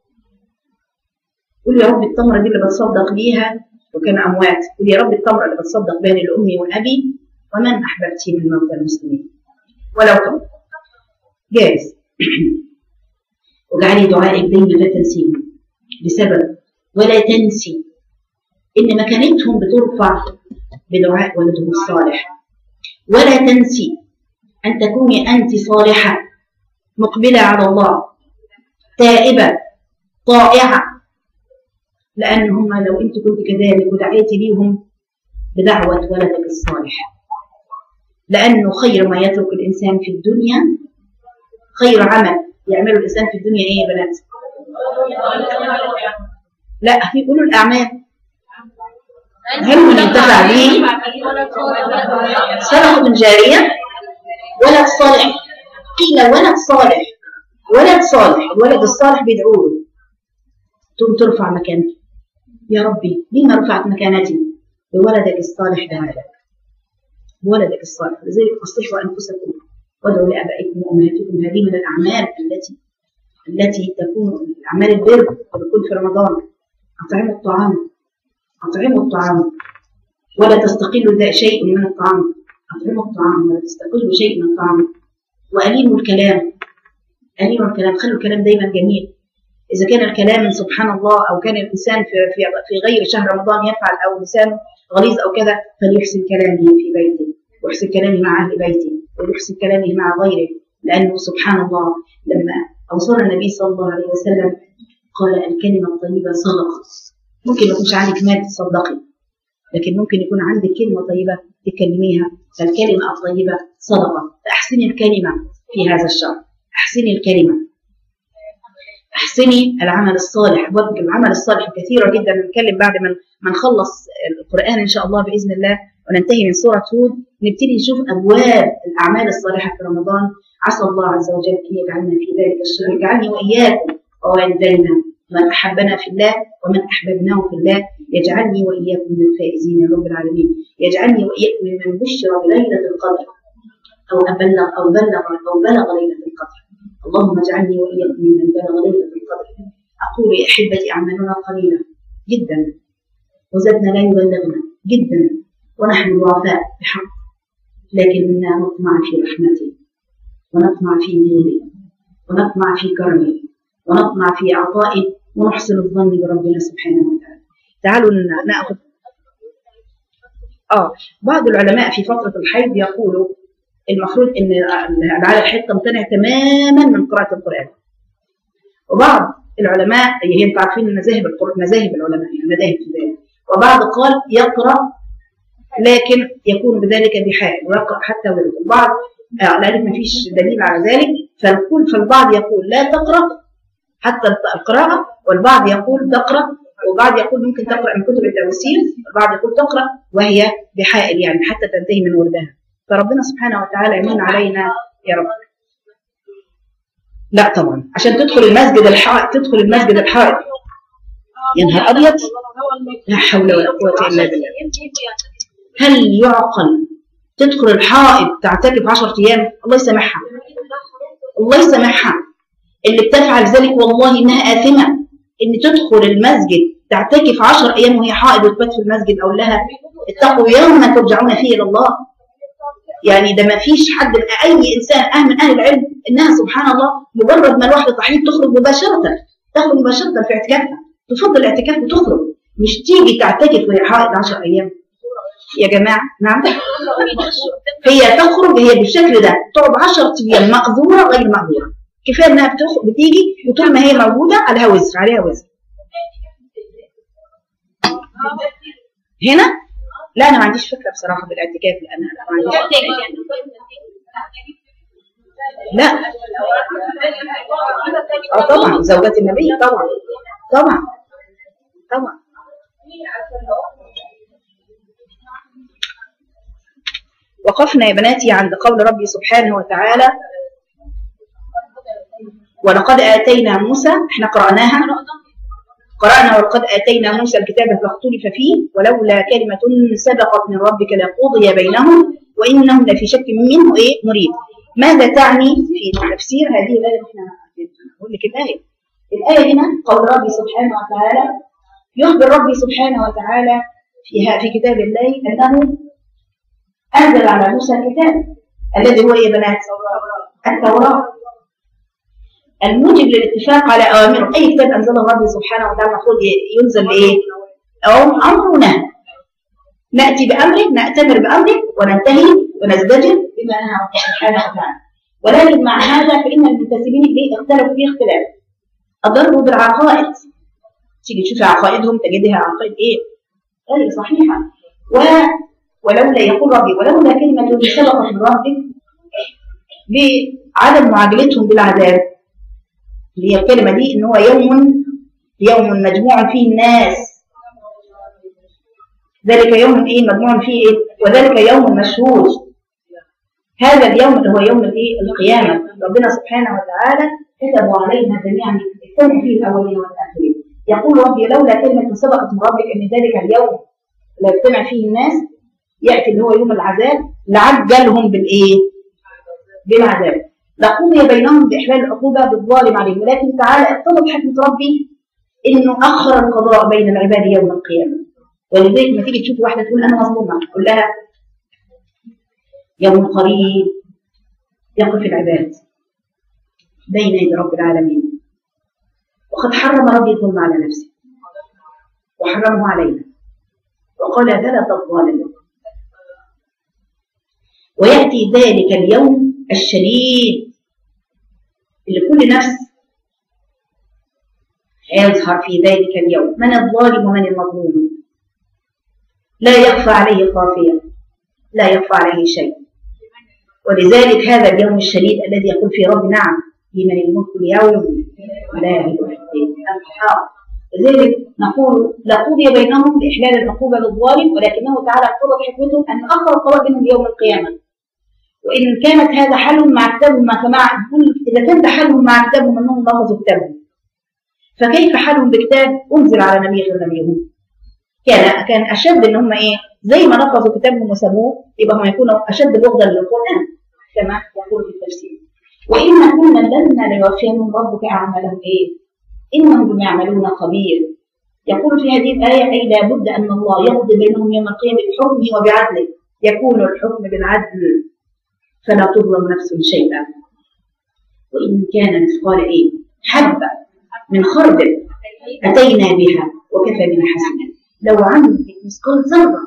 قولي يا رب التمرة دي اللي بتصدق بيها وكان أموات، قولي يا رب التمرة اللي بتصدق بها لأمي وأبي ومن أحببتي من موتى المسلمين، ولو كان جائز. وجعلي دعائك دايما لا تنسيهم بسبب، ولا تنسي إن مكانتهم بترفع بدعاء ولدهم الصالح، ولا تنسي أن تكوني أنت صالحة مقبلة على الله تائبة طائعة، لأن هم لو أنت كنت كذلك ودعيتي ليهم بدعوة ولدك الصالح، لأنه خير ما يترك الإنسان في الدنيا، خير عمل يعمله الإنسان في الدنيا إيه يا بنات؟ لا يقولوا الأعمال، هل من ينتفع به صدقة جارية ولد صالح؟ قيل ولد صالح، ولد صالح، الولد الصالح بيدعو له تقوم ترفع مكانته. يا ربي لما رفعت مكانتي؟ بولدك الصالح دعا لك، بولدك الصالح. لذلك اصلحوا انفسكم وادعوا لابائكم وامهاتكم. هذه من الاعمال التي التي تكون اعمال البر وتكون في رمضان. اطعموا الطعام، اطعموا الطعام ولا تستقلوا شيء من الطعام، اطعموا الطعام ولا تستقلوا شيء من الطعام. وأليموا الكلام، أليموا الكلام، خلوا الكلام دايما جميل. إذا كان الكلام من سبحان الله أو كان الإنسان في في في غير شهر رمضان يفعل أو لسانه غليظ أو كذا، فليحسن كلامه في بيته، ويحسن كلامه مع أهل بيته، ويحسن كلامه مع غيره، لأنه سبحان الله لما أوصانا النبي صلى الله عليه وسلم قال الكلمة الطيبة صدقة. ممكن ما يكونش عندك مال تصدقي، لكن ممكن يكون عندك كلمة طيبة تكلميها، فالكلمة الطيبة صدقة. فأحسني الكلمة في هذا الشهر، أحسني الكلمة، أحسني العمل الصالح. أبواب العمل الصالح كثيرة جدا، نتكلم بعد من ما نخلص القرآن إن شاء الله بإذن الله وننتهي من سورة هود، نبتدي نشوف أبواب الأعمال الصالحة في رمضان. عسى الله عز وجل أن يجعلنا في ذلك الشهر، يجعلني وإياكم ووالدينا من أحبنا في الله ومن أحببناه في الله، يجعلني وإياكم من الفائزين يا رب العالمين. يجعلني وإياكم ممن بشر بليلة القدر أو أبلغ أو بلغ أو بلغ ليلة القدر. اللهم اجعلني وإياكم ممن بلغ ليلة القدر. أقول يا أحبتي أعمالنا قليلة جدا وزدنا لا يبلغنا جدا، ونحن ضعفاء بحق، لكننا نطمع في رحمته ونطمع في نوره ونطمع في كرمه ونطمع في عطائه ونحسن الظن بربنا سبحانه وتعالى. تعالوا نأخذ آه بعض العلماء في فترة الحيض يقولوا المفروض ان على الحيض تمتنع تماما من قراءة القرآن. وبعض العلماء هي انتم عارفين المذاهب مذاهب العلماء المذاهب في ذلك، وبعض قال يقرأ لكن يكون بذلك بحال ويقرأ حتى ولد. البعض آه لأن ما فيش دليل على ذلك فالكل، فالبعض يقول لا تقرأ حتى القراءة، والبعض يقول تقرأ، وبعض يقول ممكن تقرأ من كتب التفسير، والبعض يقول تقرأ وهي بحائل يعني حتى تنتهي من وردها. فربنا سبحانه وتعالى يمن علينا يا رب. لا طبعا عشان تدخل المسجد الحائط، تدخل المسجد الحائط يا نهار أبيض، لا حول ولا قوة إلا بالله. هل يعقل تدخل الحائط تعتكف عشرة أيام؟ الله يسامحها، الله يسامحها اللي بتفعل ذلك والله إنها آثمة. إن تدخل المسجد تعتكف عشر أيام وهي حائض وتبات في المسجد، أو لها اتقوا يوما ترجعون فيه إلى الله. يعني ده ما فيش حد من أي إنسان أهل من أهل العلم إنها سبحان الله مجرد ما الواحدة تحيض تخرج مباشرة، تخرج مباشرة في اعتكافها، تفضل الاعتكاف وتخرج، مش تيجي تعتكف وهي حائض عشر أيام. يا جماعة. نعم. هي تخرج هي بالشكل ده تقعد عشرة أيام مأذورة غير مأذورة، كفاية إنها بتيجي وطول ما هي موجودة عليها وزر، عليها وزر. هنا لا أنا ما عنديش فكرة بصراحة بالاعتكاف، لأن أنا ما عنديش لا. اه طبعا زوجات النبي طبعا طبعا طبعا. وقفنا يا بناتي عند قول ربي سبحانه وتعالى ولقد آتينا موسى، احنا قرأناها قرأنا ولقد آتينا موسى الكتاب فاختلف فيه ولولا كلمة سبقت من ربك لقضي بينهم وإنهم لفي شك منه ايه مريب. ماذا تعني في تفسير هذه الآية؟ احنا نقول لك الآية. الآية هنا قول ربي سبحانه وتعالى، يخبر ربي سبحانه وتعالى فيها في كتاب الله أنه أنزل على موسى الكتاب الذي هو يا بنات التوراة الموجب للاتفاق على أوامره. أي كتاب أنزله ربي سبحانه وتعالى المفروض ينزل لإيه؟ أو أمر ونهي. نأتي بأمره، نأتمر بأمره، وننتهي ونزدجر بما نهى ربي سبحانه وتعالى. ولكن مع هذا فإن المنتسبين إليه اختلفوا فيه اختلاف. أضروا بالعقائد، تيجي تشوفي عقائدهم تجدها عقائد إيه؟ غير صحيحة. و ولولا يقول ربي ولولا كلمة سبقت من ربك بعدم معاجلتهم بالعذاب، اللي هي الكلمة دي إن هو يوم يوم مجموع فيه الناس، ذلك يوم إيه مجموع فيه إيه؟ وذلك يوم مشهود. هذا اليوم اللي هو يوم الإيه القيامة، ربنا سبحانه وتعالى كتبوا علينا جميعا اجتمعوا فيه الأولين والآخرين. يقول ربي لولا كلمة سبقت من ربك أن ذلك اليوم لا يجتمع فيه الناس يأتي اللي هو يوم العذاب لعجلهم بالإيه؟ بالعذاب، لقضي بينهم بإحلال العقوبة بالظالم عليهم. ولكن تعالى اقتضت حكمة ربي إنه أخر القضاء بين العباد يوم القيامة. ولذلك ما تيجي تشوف واحدة تقول أنا مظلومة، تقول لها يوم قريب يقف العباد بين يدي رب العالمين وقد حرم ربي الظلم على نفسه وحرمه علينا وقال فلا تظالموا. ويأتي ذلك اليوم الشديد اللي كل نفس يظهر في ذلك اليوم من الظالم ومن المظلوم، لا يخفى عليه خافية، لا يخفى عليه شيء. ولذلك هذا اليوم الشديد الذي يقول فيه رب نعم لمن الملك اليوم لا يهلك الحق. لذلك نقول لقضي بينهم بإحلال العقوبة للظالم، ولكنه تعالى اقتضت حكمته أن أخر القضاء بينهم يوم القيامة. وإن كانت هذا حالهم مع كتابهم مع كما إذا كان ده حالهم مع كتابهم أنهم لفظوا كتابهم، فكيف حالهم بكتاب أنزل على نبي غير نبيهم؟ كان كان أشد إن هم إيه زي ما نقضوا كتابهم وسموه يبقى هم يكونوا أشد بغضا للقرآن كما يقول في التفسير. وإن كنا لن ليوفيهم ربك أعمالهم إيه إنهم بما يعملون خبير. يقول في هذه الآية أي لابد أن الله يقضي بينهم يوم القيامة بحكمه وبعدله، يكون الحكم بالعدل فلا تظلم نفس شيئا. وإن كان مثقال إيه حبة من خردل أتينا بها وكفى بنا حسنا. لو عندك مثقال ذرة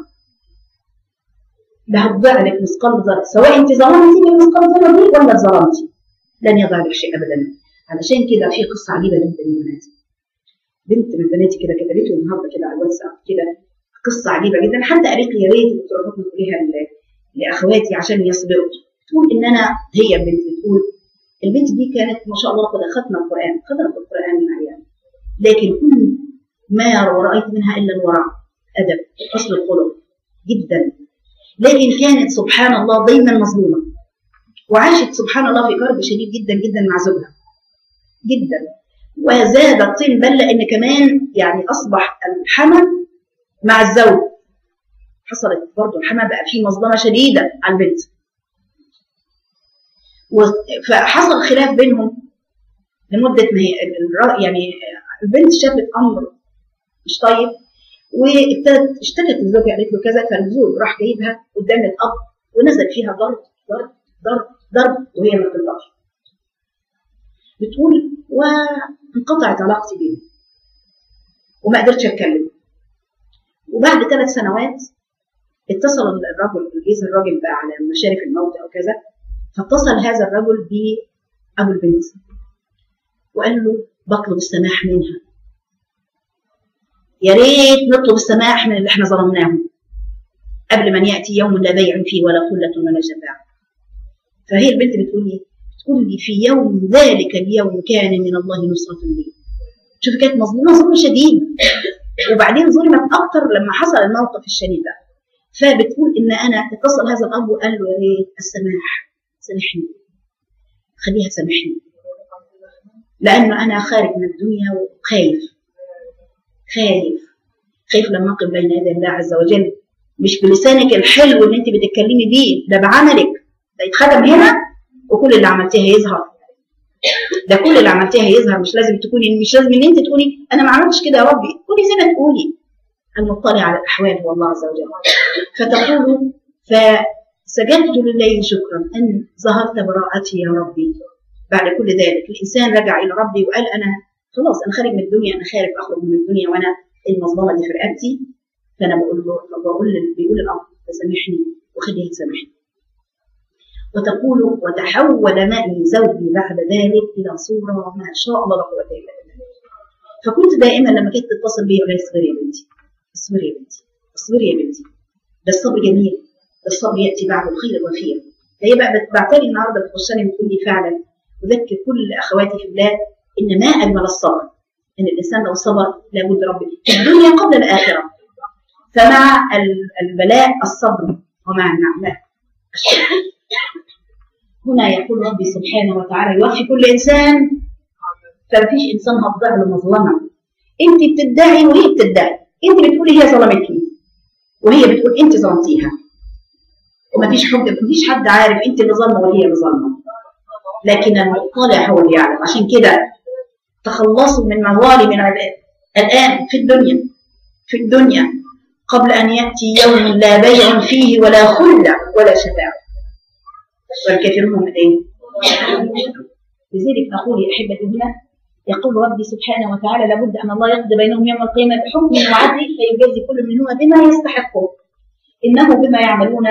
لهتضيع لك مثقال ذرة، سواء أنت ظلمتي بمثقال ذرة دي ولا ظلمتي لن يضيع لك شيء أبدا. علشان كده في قصة عجيبة جدا من بناتي، بنت من بناتي كده كتبته النهارده كده على الواتساب كده قصة عجيبة جدا، حتى قالت لي يا ريت تروحوا تقوليها لأخواتي عشان يصبروا. تقول إن أنا هي بنت بتقول البنت دي كانت ما شاء الله قد ختم القرآن قدرت القرآن من عيال، لكن كل ما رأيت منها إلا الورع أدب أصل الخلق جدا، لكن كانت سبحان الله دايما مظلومة وعاشت سبحان الله في كرب شديد جدا جدا مع زوجها جدا. وزاد الطين بلة إن كمان يعني أصبح الحمل مع الزوج، حصلت برضه الحمل بقى فيه مظلمة شديدة على البنت، فحصل خلاف بينهم لمدة ما هي يعني البنت شافت أمر مش طيب وابتدت اشتكت لزوجها قالت له كذا، فالزوج راح جايبها قدام الأب ونزل فيها ضرب ضرب ضرب ضرب وهي ما بتطلعش. بتقول وانقطعت علاقتي بيه وما قدرتش اتكلم. وبعد ثلاث سنوات اتصل الرجل جه الراجل بقى على مشارف الموت او كذا، فاتصل هذا الرجل بابو البنت وقال له بطلب السماح منها، يا ريت نطلب السماح من اللي احنا ظلمناه قبل من ياتي يوم لا بيع فيه ولا خله ولا شفاعه. فهي البنت بتقول لي بتقول لي في يوم ذلك اليوم كان من الله نصرة لي. شوف كانت مظلومه ظلم شديد، وبعدين ظلمت اكتر لما حصل الموقف الشديد ده. فبتقول ان انا اتصل هذا الاب وقال له يا ريت السماح، سامحني، خليها تسامحني، لانه انا خارج من الدنيا وخايف خايف خايف لما اقف بين يدي الله عز وجل، مش بلسانك الحلو اللي انت بتتكلمي بيه، ده بعملك، ده يتختم هنا وكل اللي عملتيه هيظهر، ده كل اللي عملتيه هيظهر، مش لازم تكوني مش لازم ان انت تقولي انا ما عملتش كده يا ربي، قولي زي ما تقولي، المطلع على الاحوال هو الله عز وجل. فتقول فسجدت لله شكرا ان ظهرت براءتي يا ربي. بعد كل ذلك الانسان رجع الى ربي وقال انا خلاص انا خارج من الدنيا، انا خارج اخرج من الدنيا وانا المظلمه دي في رقبتي. فانا بقول له بقول بيقول الاب فسامحني وخليه يسامحني. وتقول وتحول معي زوجي بعد ذلك الى صوره ما شاء الله لا قوه الا بالله. فكنت دائما لما كانت تتصل بي اقول لها اصبري يا بنتي، اصبري يا بنتي، اصبري يا بنتي، ده الصبر جميل، ده الصبر ياتي بعد الخير الوفير. فهي بقى بتبعتلي النهارده بتخشني بتقول لي فعلا اذكر كل اخواتي في الله ان ما اجمل الصبر، ان الانسان لو صبر لابد ربي في الدنيا قبل الاخره. فمع البلاء الصبر ومع النعماء الشكر. هنا يقول ربي سبحانه وتعالى يوفي كل انسان، فمفيش انسان هتضيع له مظلمه. انت بتدعي وهي بتدعي، انت بتقولي هي ظلمتني وهي بتقول انت ظلمتيها، ومفيش حد مفيش حد عارف انت اللي ظالمه ولا هي اللي ظالمه، لكن المطلع هو اللي يعلم. عشان كده تخلصوا من مظالم العباد الان في الدنيا في الدنيا قبل ان ياتي يوم لا بيع فيه ولا خله ولا شفاعه. والكافرون هم ايه؟ لذلك نقول يا احبتي هنا يقول ربي سبحانه وتعالى لابد ان الله يقضي بينهم يوم القيامه بحكم وعدل فيجازي كل منهما بما يستحقه، انه بما يعملون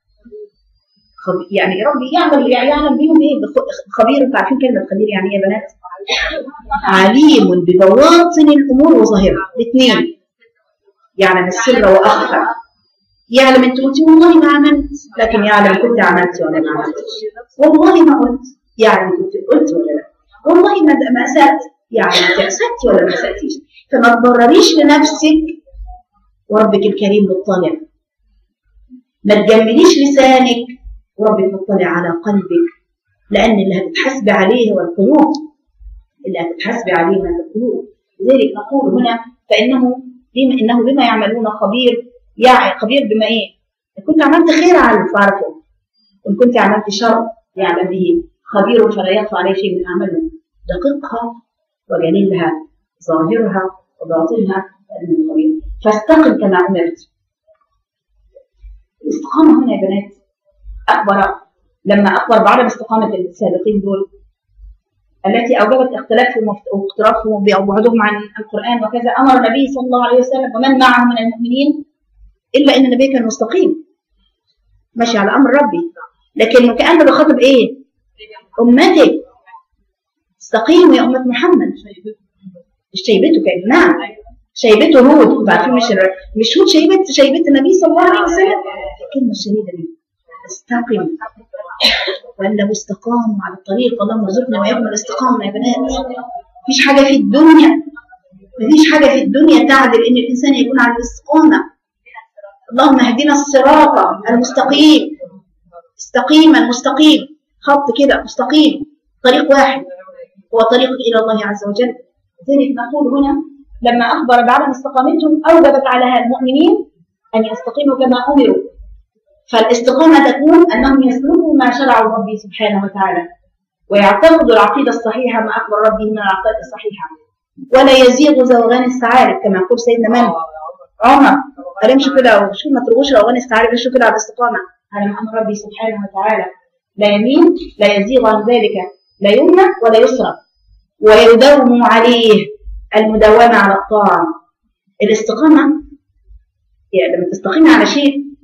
يعني ربي يعمل يعلم بهم ايه خبير. انتوا عارفين كلمه خبير يعني ايه يا بنات؟ عليم ببواطن الامور وظاهرها، الاثنين يعلم السر واخفى، يعلم انت قلتي والله ما عملت، لكن يعلم كنت عملت ولا ما عملتش، والله ما قلت يعلم كنت قلت ولا لا، والله ما ما اسأت يعلم انت اسأتي ولا ما اسأتيش. فما تضرريش لنفسك وربك الكريم مطلع، ما تجمليش لسانك وربك مطلع على قلبك، لان اللي هتتحاسبي عليه هو القلوب، اللي هتتحاسبي عليه هو القلوب. لذلك نقول هنا فانه بما انه بما يعملون خبير، يعني خبير بما ايه؟ ان كنت عملت خير عارف عارفه، وان كنت عملت شر يعلم به، خبير فلا يخفى عليه شيء من اعماله، دقيقها وجليلها ظاهرها وباطنها فانه خبير. فاستقم كما امرت. الاستقامه هنا يا بنات اخبر لما اخبر بعدم استقامه السابقين دول التي اوجبت اختلافهم واختلافهم وبعدهم عن القران وكذا، امر النبي صلى الله عليه وسلم ومن معه من المؤمنين الا ان النبي كان مستقيم ماشي على امر ربي، لكن كانه بخاطب ايه؟ امتي استقيموا يا امه محمد. مش شيبته كان نعم شيبته هود، انتوا عارفين مش مش هود شيبه شيبه النبي صلى الله عليه وسلم. الكلمه الشديده دي استقم، وان لو استقاموا على الطريق اللهم ارزقنا وياكم الاستقامه يا بنات. مفيش حاجه في الدنيا مفيش حاجه في الدنيا تعدل ان الانسان يكون على الاستقامه. اللهم اهدنا الصراط المستقيم، استقيما مستقيم، خط كده مستقيم، طريق واحد هو طريق الى الله عز وجل. لذلك نقول هنا لما اخبر بعدم استقامتهم اوجبت على المؤمنين ان يستقيموا كما امروا. فالاستقامه تكون انهم يسلكوا ما شرعه ربي سبحانه وتعالى، ويعتقدوا العقيده الصحيحه ما اخبر ربي من العقائد الصحيحه، ولا يزيغوا زوغان السعارف كما يقول سيدنا من عمر، قال امشوا كده وشو ما تروش زوغان السعارف، امشوا كده على الاستقامه على ما امر ربي سبحانه وتعالى، لا يمين لا يزيغ عن ذلك لا يمنى ولا يسرى، ويداوم عليه المداومه على الطاعه. الاستقامه يعني لما تستقيمي على شيء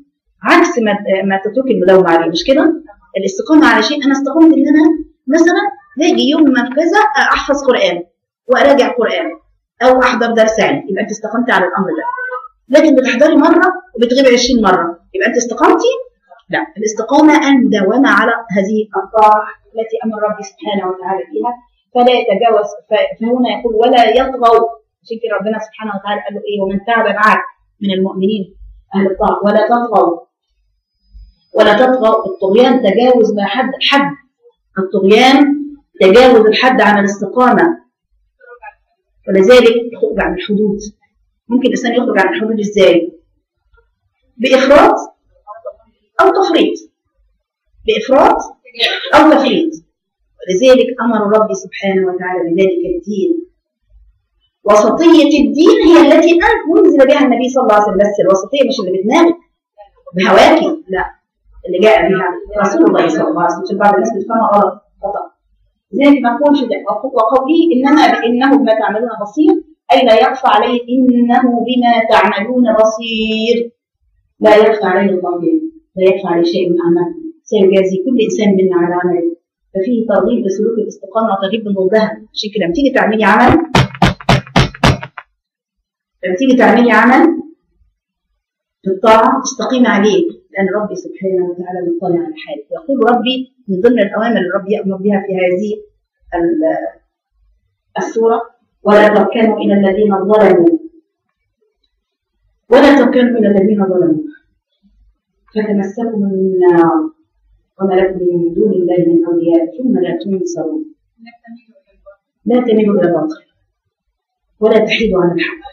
عكس ما ما تترك المداومه عليه، مش كده؟ الاستقامه على شيء، انا استقمت ان انا مثلا باجي يوم ما كذا احفظ قران واراجع قران او احضر درس علم، يبقى انت استقمت على الامر ده. لكن بتحضري مره وبتغيبي عشرين مره، يبقى انت استقمتي؟ لا، الاستقامه المداومه على هذه الطاعه التي امر ربي سبحانه وتعالى فيها، فلا يتجاوز. فهنا يقول ولا يطغوا، عشان كده ربنا سبحانه وتعالى قال له ايه؟ ومن تاب معك من المؤمنين اهل الطاعه ولا تطغوا. ولا تطغوا، الطغيان تجاوز ما حد حد الطغيان تجاوز الحد عن الاستقامه، ولذلك يخرج عن الحدود. ممكن الانسان يخرج عن الحدود ازاي؟ بافراط او تفريط، بافراط او تفريط. ولذلك امر ربي سبحانه وتعالى بذلك الدين. وسطيه الدين هي التي انزل بها النبي صلى الله عليه وسلم، بس الوسطيه مش اللي بدماغك بهواكي، لا، اللي جاء بها رسول الله صلى الله عليه وسلم. بعض الناس بتفهمها غلط خطا، لذلك ما نقولش ده. وقوله انما بانه بما تعملون بصير، اي لا يخفى عليه، انه بما تعملون بصير، لا يخفى عليه الله، لا يخفى عليه شيء من اعماله، سيجازي كل انسان منا على عمله. ففيه ترغيب بسلوك الاستقامه وترغيب من ضدها. عشان كده لما تيجي تعملي عمل لما تيجي تعملي عمل في الطاعه استقيمي عليه، لأن ربي سبحانه وتعالى مطلع على حالك. يقول ربي من ضمن الأوامر اللي ربي يأمر بها في هذه السورة ولا تركنوا إلى الذين ظلموا ولا تركنوا إلى الذين ظلموا فتمسكوا النار وما لكم من دون الله من أولياء ثم لا تنصرون. لا تميلوا إلى الباطل ولا تحيدوا عن الحق،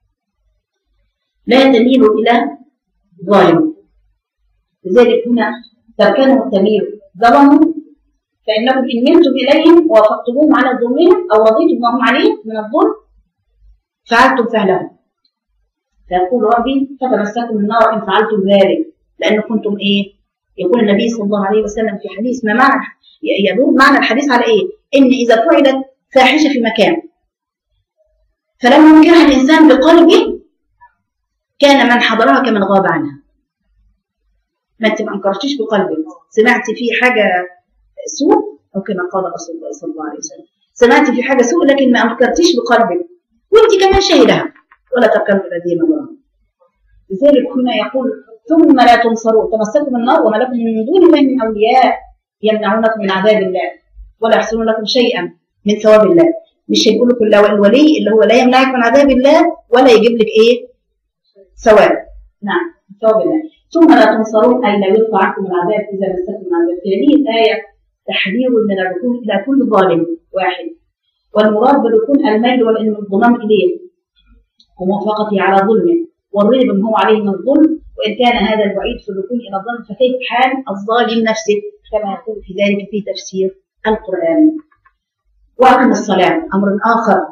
لا تميلوا إلى ظالم. لذلك هنا تركنوا التميل، ظلموا فإنكم إن ملتم إليهم ووافقتموهم على ظلمهم أو رضيتم ما هم عليه من الظلم فعلتم فعلهم. فيقول ربي فتمسكوا النار إن فعلتم ذلك، لأن كنتم إيه؟ يقول النبي صلى الله عليه وسلم في حديث، ما معنى يدور معنى الحديث على إيه؟ إن إذا فعلت فاحشة في مكان فلم ينكرها الإنسان بقلبه كان من حضرها كمن غاب عنها. ما انت ما انكرتيش بقلبك، سمعتي في حاجه سوء او كما قال رسول الله صلى الله عليه وسلم، سمعتي في حاجه سوء لكن ما انكرتيش بقلبك وانت كمان شاهدها، ولا تركنوا الذين ظلموا. لذلك هنا يقول ثم لا تنصرون، تمسكوا بالنار وما لكم من دون الله من اولياء يمنعونكم من عذاب الله ولا يحصلون لكم شيئا من ثواب الله. مش هيقول لكم الولي اللي هو لا يمنعك من عذاب الله ولا يجيب لك ايه؟ ثواب. نعم، ثواب الله. ثم لا تنصرون أي لا يرفع عنكم العذاب إذا مسكم العذاب. في هذه الآية تحذير من الركون إلى كل ظالم واحد، والمراد بالركون الميل والانضمام إليه وموافقته على ظلمه والرغب ما هو عليه من الظلم. وإن كان هذا الوعيد في الركون إلى الظلم فكيف حال الظالم نفسه كما يقول في ذلك في تفسير القرآن. وأقم الصلاة أمر آخر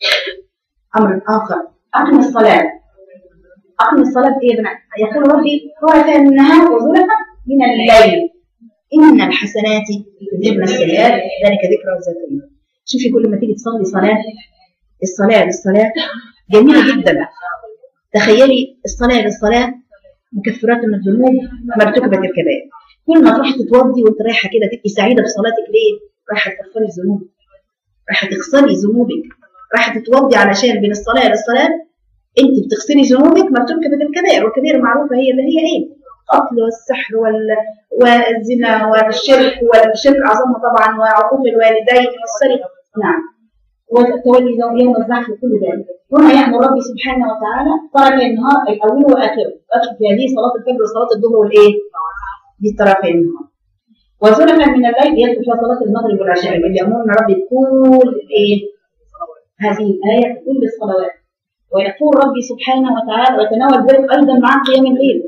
أمر آخر أقم الصلاة. أقم الصلاة إيه بنا؟ يقول ربي طرفا النهار وزلفا من الليل إن الحسنات يذهبن السيئات ذلك ذكرى للذاكرين. شوفي كل ما تيجي تصلي صلاة، الصلاة للصلاة جميلة جدا. تخيلي الصلاة للصلاة مكفرات من الذنوب مرتكبة الكبائر. كل ما تروحي تتوضي وانت رايحة كده تبقي سعيدة بصلاتك. ليه؟ رايحة تكفري الذنوب، رايحة تغسلي ذنوبك، رايحة تتوضي علشان بين الصلاة للصلاة انت بتغسلي ذنوبك مرتكبة الكبائر. والكبائر معروفة هي اللي هي ايه؟ القتل والسحر وال... والزنا والشرك والشرك اعظمه طبعا وعقوق الوالدين والسرقة. نعم، والتولي يوم الزحف وكل ذلك. هنا يأمر ربي سبحانه وتعالى طرفي النهار أي أوله وآخره. أدخل في هذه صلاة الفجر وصلاة الظهر والإيه؟ دي طرفي النهار. وزلفا من الليل يدخل فيها صلاة المغرب والعشاء اللي يأمرنا ربي كل إيه؟ هذه الآية كل الصلوات. ويقول ربي سبحانه وتعالى ويتناول ذلك أيضا مع قيام الليل،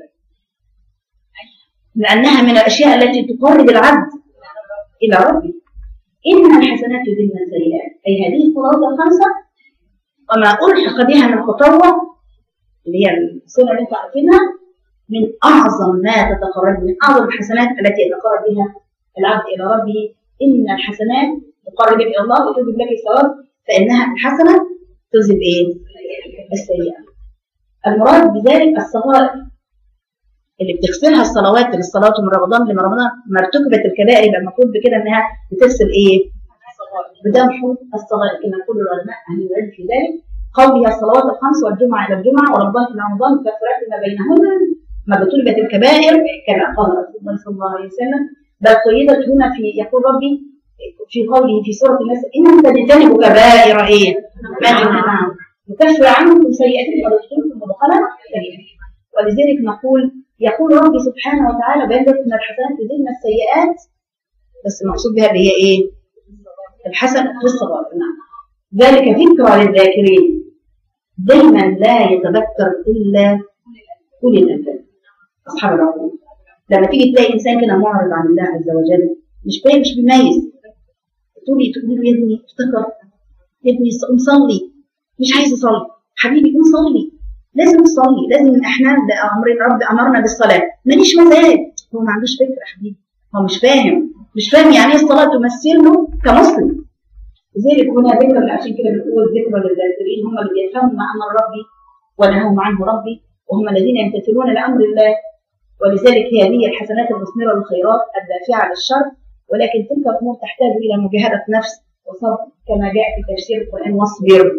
لأنها من الأشياء التي تقرب العبد إلى ربي. إن الحسنات يذهبن السيئات، أي هذه الصلوات الخمسة وما ألحق بها من خطوة اللي هي السنة اللي انتم عارفينها من أعظم ما تتقرب، من أعظم الحسنات التي يتقرب بها العبد إلى ربه. إن الحسنات تقرب إلى الله وتجب لك الثواب، فإنها الحسنة تذهب إيه؟ السيئة. المراد بذلك الصغائر اللي بتغسلها الصلوات للصلاه من رمضان لرمضان مرتكبه الكبائر، يبقى المفروض بكده انها بتغسل ايه؟ بدمحو الصغائر، كما يقول العلماء اهل العلم في ذلك. قولها الصلوات الخمس والجمعه الى الجمعه ورمضان في رمضان كفرات ما بينهما ما بطلبت الكبائر كما قال رسول الله صلى الله عليه وسلم. بل قيدت هنا في يقول ربي في قوله في سوره الناس ان تجتنبوا كبائر ايه؟ ما تنهون يكفر عنكم سيئاتكم ويدخلكم مدخلا كريما. ولذلك نقول يقول ربي سبحانه وتعالى بين ان الحسنات تذهبن السيئات، بس المقصود بها اللي هي ايه؟ الحسنة والصغائر. نعم. ذلك ذكرى للذاكرين. دايما لا يتذكر الا اولي الالباب اصحاب العقول. لما تيجي تلاقي انسان كده معرض عن الله عز وجل مش باين مش بيميز، تقولي تقولي له يا ابني افتكر، يا ابني قوم صلي، مش عايز اصلي، حبيبي قوم صلي، لازم تصلي، لازم احنا امر رب امرنا بالصلاه، ماليش مزاج. هو ما عندوش فكره يا حبيبي، هو مش فاهم مش فاهم يعني ايه الصلاه تمثل له كمسلم. لذلك هنا ذكر، عشان كده بنقول ذكرى للذاكرين، هم اللي بيفهموا ما امر ربي ونهوا عنه ربي، وهم الذين يمتثلون لامر الله. ولذلك هذه الحسنات المثمره للخيرات الدافعه للشر، ولكن تلك الامور تحتاج الى مجاهده نفس وصبر، كما جاء في تفسير القران واصبر.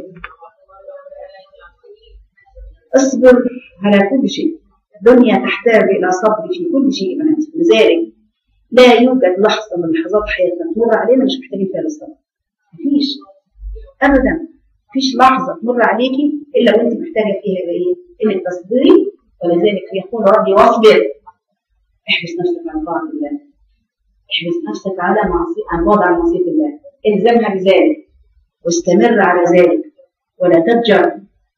اصبر على كل شيء، الدنيا تحتاج الى صبر في كل شيء بناتي. لذلك لا يوجد لحظه من لحظات حياتنا تمر علينا مش محتاجين فيها للصبر. مفيش ابدا، مفيش لحظه تمر عليكي الا وانت محتاجه فيها ايه؟ انك تصبري. ولذلك يقول ربي واصبر، احبس نفسك عن طاعه الله، احبس نفسك على معصيه عن وضع معصيه الله، الزمها بذلك واستمر على ذلك ولا تضجر.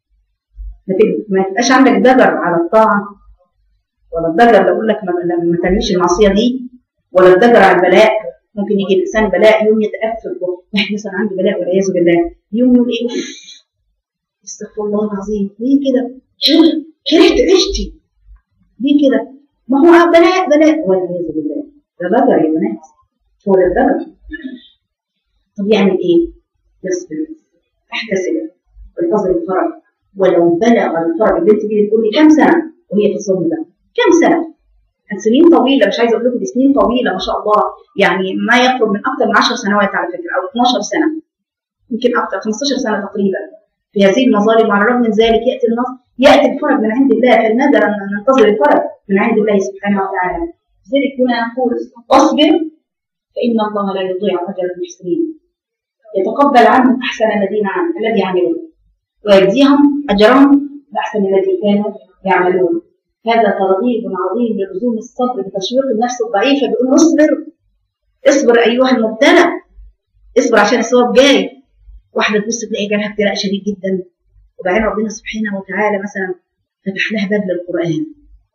ما تبقاش عندك ضجر على الطاعه، ولا الضجر لو اقول لك ما تعملش المعصيه دي، ولا الضجر على البلاء. ممكن يجي الانسان بلاء يوم يتأثر، واحد مثلا عنده بلاء والعياذ بالله، يوم يقول ايه؟ استغفر الله العظيم، ليه كده؟ كرهت عشتي ليه كده؟ ما هو بلاء بلاء والعياذ بالله، ده ضجر يا بنات، هو ده الضجر. طب يعمل ايه؟ يصبر، احتسب، وانتظر الفرج، ولو بلغ الفرج. البنت دي بتقول لي كم سنه وهي في الصوم ده؟ كم سنه؟ سنين طويله، مش عايزه اقول لكم دي سنين طويله ما شاء الله، يعني ما يقرب من اكثر من عشر سنوات على فكره، او اثناشر سنه، يمكن اكثر، خمستاشر سنه تقريبا في هذه المظالم. وعلى الرغم من ذلك ياتي النصر، ياتي الفرج من عند الله، فلنقدر ان ننتظر الفرج من عند الله سبحانه وتعالى. لذلك هنا نقول واصبر فان الله لا يضيع اجر المحسنين، يتقبل عنهم احسن الذين عملوا الذي عملوا ويجزيهم اجرهم باحسن الذي كانوا يعملون. هذا ترغيب عظيم للزوم الصبر بتشويق النفس الضعيفه، بيقول اصبر اصبر ايها المبتلى، اصبر عشان الثواب جاي. واحده تبص تلاقي جالها ابتلاء شديد جدا، وبعدين ربنا سبحانه وتعالى مثلا فتح لها باب للقران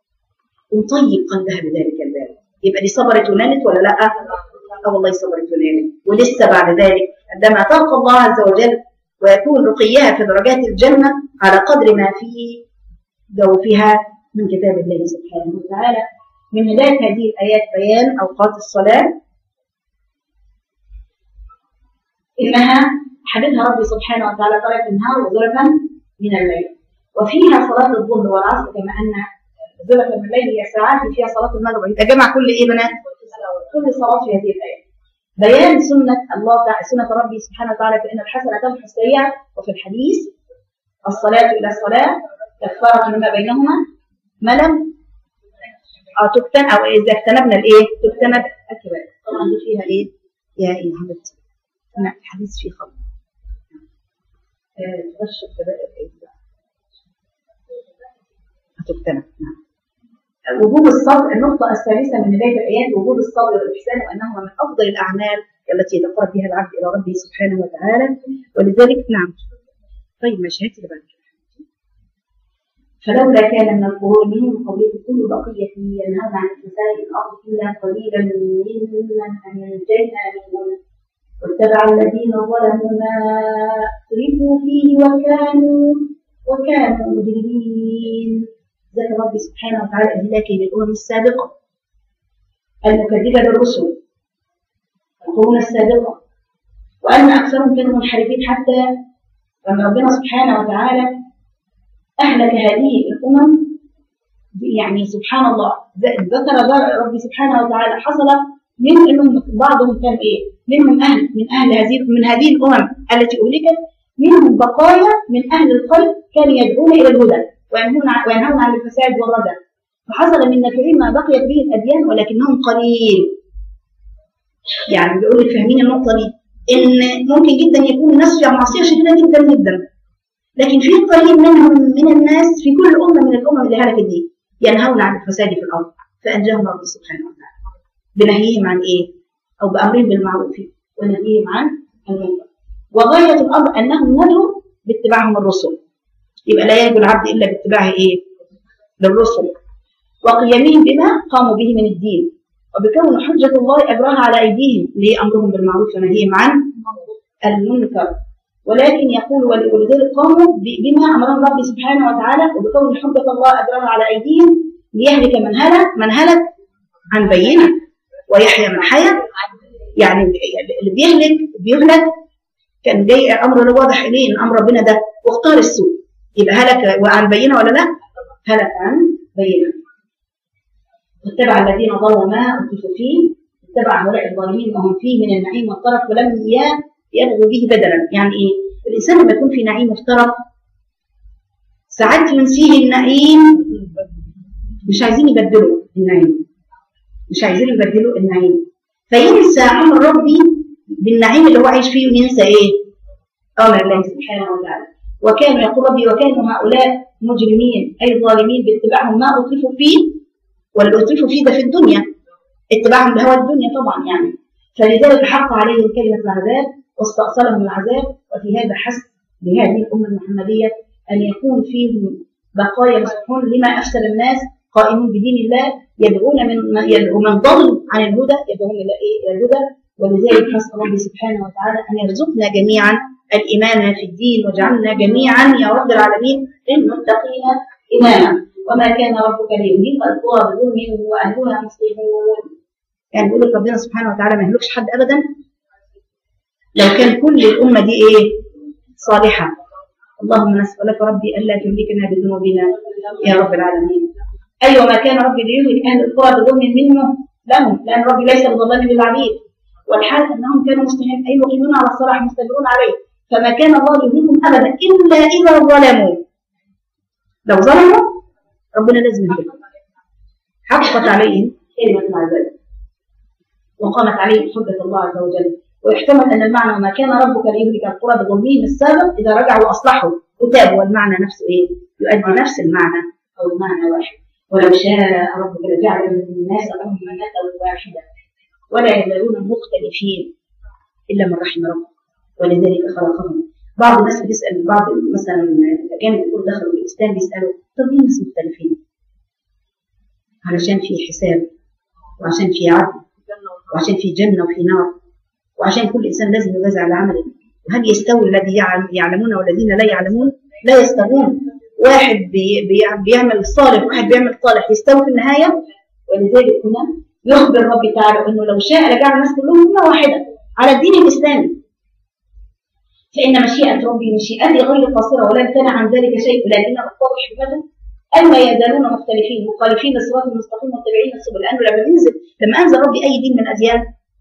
وطيب قلبها بذلك الباب، يبقى دي صبرت ونالت ولا لا؟ اه والله صبرت ونالت. ولسه بعد ذلك عندما تلقى الله عز وجل ويكون رقيها في درجات الجنه على قدر ما فيه جوفها من كتاب الله سبحانه وتعالى. من هداية هذه الآيات بيان أوقات الصلاة، إنها حددها ربي سبحانه وتعالى طرف النهار وزلفا من الليل، وفيها صلاة الظهر والعصر، كما أن زلفا من الليل هي ساعات فيها صلاة المغرب. يتجمع كل إيه بنات؟ كل صلاة في هذه الآية. بيان سنة الله تعالى، سنة ربي سبحانه وتعالى في أن الحسنة تمحو السيئة. وفي الحديث الصلاة إلى الصلاة كفارة لما بينهما ما لم أو تكتن أو إذا اجتنبنا الإيه؟ تجتنب الكبائر. طبعا دي فيها إيه؟ يا إيه حبيبتي؟ أنا الحديث فيه خطأ. تغش الكبائر إيه بقى؟ تجتنب. نعم. وجوب الصبر، النقطة الثالثة من بداية الآيات وجوب الصبر والإحسان، وأنهما من أفضل الأعمال التي يتقرب بها العبد إلى ربه سبحانه وتعالى. ولذلك نعم. طيب ماشي هاتي اللي بعد كده. فلولا كان من القرون منهم قبلكم كل بقية ينهون عن الفساد في الأرض إلا قليلا ممن أنجينا منهم واتبع الذين ظلموا ما أترفوا فيه وكانوا وكانوا مجرمين. ذكر ربي سبحانه وتعالى إهلاكه للأمم السابقة المكذبة للرسل، القرون السابقة، وأن أكثرهم كانوا منحرفين، حتى لما ربنا سبحانه وتعالى أهلك هذه الأمم يعني سبحان الله ذكر ربي سبحانه وتعالى حصل من انهم بعضهم كان ايه؟ منهم اهل من اهل هذه من هذه الامم التي اهلكت، منهم بقايا من اهل القلب كانوا يدعون الى الهدى وينهون عن الفساد والردى، فحصل من نافعين ما بقيت به الاديان ولكنهم قليل. يعني بيقول لك فاهمين النقطه دي؟ ان ممكن جدا يكون الناس في معصيه شديده جدا جدا، لكن في قليل منهم من الناس في كل امه من الامم اللي هلكت دي ينهون عن الفساد في الارض، فانجاهم ربي سبحانه وتعالى بنهيهم عن ايه؟ او بامرهم بالمعروف ونهيهم عن المنكر. وغايه الامر انهم ندوا باتباعهم الرسل، يبقى لا ينجو العبد الا باتباع ايه؟ للرسل، وقيامهم بما قاموا به من الدين، وبكون حجه الله اجراها على ايديهم لامرهم بالمعروف ونهيهم عن المنكر. ولكن يقول ولذلك قاموا بما امرهم ربي سبحانه وتعالى، وبكون حجه الله اجراها على ايديهم ليهلك من هلك من هلك عن بينه ويحيى من حيا. يعني اللي بيهلك بيهلك كان جاي امر واضح اليه ان امر ربنا ده واختار السوء، يبقى هلك وعن بينه ولا لا؟ هلك عن بينه. واتبع الذين ضلوا ما اتفقوا فيه، اتبع هؤلاء الظالمين وهم فيه من النعيم والطرف ولم يلغوا به بدلا. يعني ايه؟ الانسان لما يكون في نعيم مفترض ساعات ينسيه النعيم، مش عايزين يبدلوا النعيم، مش عايزين يبدلوا النعيم، فينسى امر ربي بالنعيم اللي هو عايش فيه وينسى ايه؟ امر الله سبحانه وتعالى. وكانوا يقول ربي وكانوا هؤلاء مجرمين اي ظالمين باتباعهم ما اتلفوا فيه، واللي اتلفوا فيه ده في الدنيا اتباعهم بهوى الدنيا طبعا يعني، فلذلك حق عليهم كلمه العذاب واستأصلهم العذاب. وفي هذا حث لهذه الامه المحمديه ان يكون فيهم بقايا مسحون لما افسد الناس قائمون بدين الله، يدعون من يدعو من ضل عن الهدى يدعون الى ايه؟ الى الهدى. ولذلك نسال الله سبحانه وتعالى ان يرزقنا جميعا الايمان في الدين، واجعلنا جميعا يا رب العالمين للمتقين اماما. وما كان ربك ليهلك القرى بظلم واهلها مصلحون. يعني بيقول لك ربنا سبحانه وتعالى ما يهلكش حد ابدا لو كان كل الامه دي ايه؟ صالحه. اللهم نسالك ربي الا تهلكنا بذنوبنا يا رب العالمين. ايوه ما كان ربي ليهلك اهل القرى بظلم منه لهم، لان ربي ليس بظلام للعبيد، والحال انهم كانوا مسلمين اي مقيمون على الصلاح مستمرون عليه، فما كان الله يهلكهم ابدا الا اذا ظلموا. لو ظلموا ربنا لازم يهلكهم. حققت عليهم كلمه العذاب وقامت عليهم حجه الله عز وجل. ويحتمل ان المعنى ما كان ربك ليهلك القرى بظلمهم السابق اذا رجعوا واصلحوا وتابوا، والمعنى نفسه ايه؟ يؤدي نفس المعنى او المعنى واحد. ولو شاء ربك لجعل الناس امه واحده ولا يزالون مختلفين الا من رحم ربك ولذلك خلقهم. بعض الناس بتسال، بعض مثلا الاجانب يقول دخلوا الاسلام بيسالوا طب ليه الناس مختلفين؟ علشان في حساب، وعشان في عدل، وعشان في جنه وفي نار، وعشان كل انسان لازم يجازى على عمله. وهل يستوي الذي يعلمون والذين لا يعلمون؟ لا يستوون. واحد بي بي بيعمل صالح وواحد بيعمل صالح يستوي في النهايه. ولذلك هنا يخبر ربي تعالى انه لو شاء لجعل الناس كلهم امه واحده على الدين الاسلامي، فان مشيئه ربي مشيئتي غير قاصره ولا امتنع عن ذلك شيء، ولكنه اقتضى حكمته الا يزالون مختلفين مخالفين للصراط المستقيم متبعين السبل. لانه لما ينزل لما انزل ربي اي دين من اديان،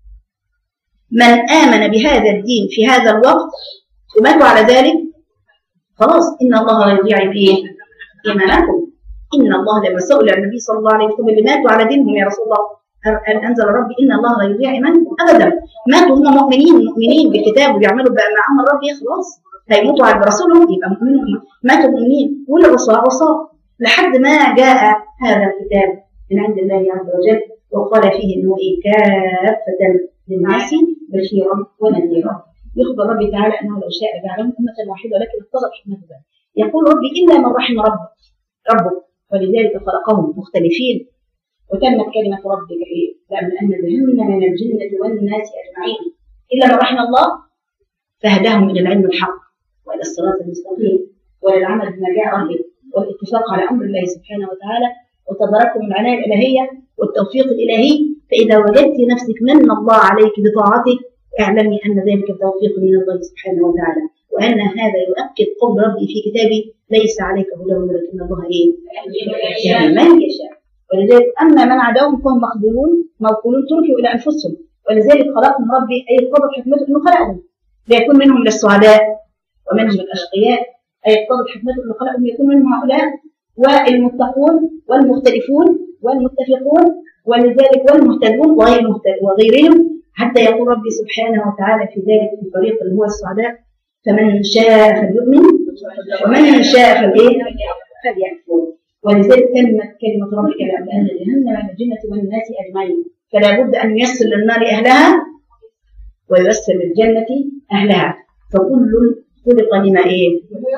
من امن بهذا الدين في هذا الوقت وماتوا على ذلك خلاص ان الله لا يضيع فيه ايمانكم. ان الله لما سئل النبي صلى الله عليه وسلم اللي ماتوا على دينهم يا رسول الله أن أنزل ربي إن الله لا يضيع إيمانكم أبدا. ماتوا هم مؤمنين مؤمنين بالكتاب وبيعملوا بقى مع أمر ربي خلاص هيموتوا على رسولهم يبقى مؤمنين، ماتوا مؤمنين والعصاة عصاة لحد ما جاء هذا الكتاب من عند الله عز وجل وقال فيه إنه إيه كافة للناس بشيرا ونذيرا. يخبر ربي تعالى أنه لو شاء جعلهم أمة واحدة لكن اقتضى حكمته. يقول ربي إلا من رحم ربك ربك ولذلك خلقهم مختلفين. وتمت كلمة ربك إيه؟ لأن جهنم من الجنة والناس أجمعين إلا من رحم الله فهداهم إلى العلم الحق وإلى الصراط المستقيم وإلى العمل بما جاء به والاتفاق على أمر الله سبحانه وتعالى وتداركم العناية الإلهية والتوفيق الإلهي. فإذا وجدت نفسك من الله عليك بطاعته اعلمي أن ذلك التوفيق من الله سبحانه وتعالى وأن هذا يؤكد قول ربي في كتابي ليس عليك هداهم ولكن الله إيه؟ يهدي من يشاء. ولذلك أما من عداهم فهم مخذولون موكولون تركوا إلى أنفسهم. ولذلك خلقهم ربي أي قدر حكمته أنه خلقهم ليكون منهم للسعداء ومنهم الأشقياء، أي قدر حكمته أنه خلقهم ليكون منهم هؤلاء والمتقون والمختلفون والمتفقون، ولذلك والمهتدون وغير وغيرهم، حتى يقول ربي سبحانه وتعالى في ذلك في طريق اللي هو السعداء: فمن شاء فليؤمن ومن شاء فلإيه؟ فليكفر. ولذلك كلمة كلمة ربك لأملأن جهنم من الجنة والناس أجمعين، فلا بد أن ييسر للنار أهلها وييسر للجنة أهلها، فكل خلق لما إيه؟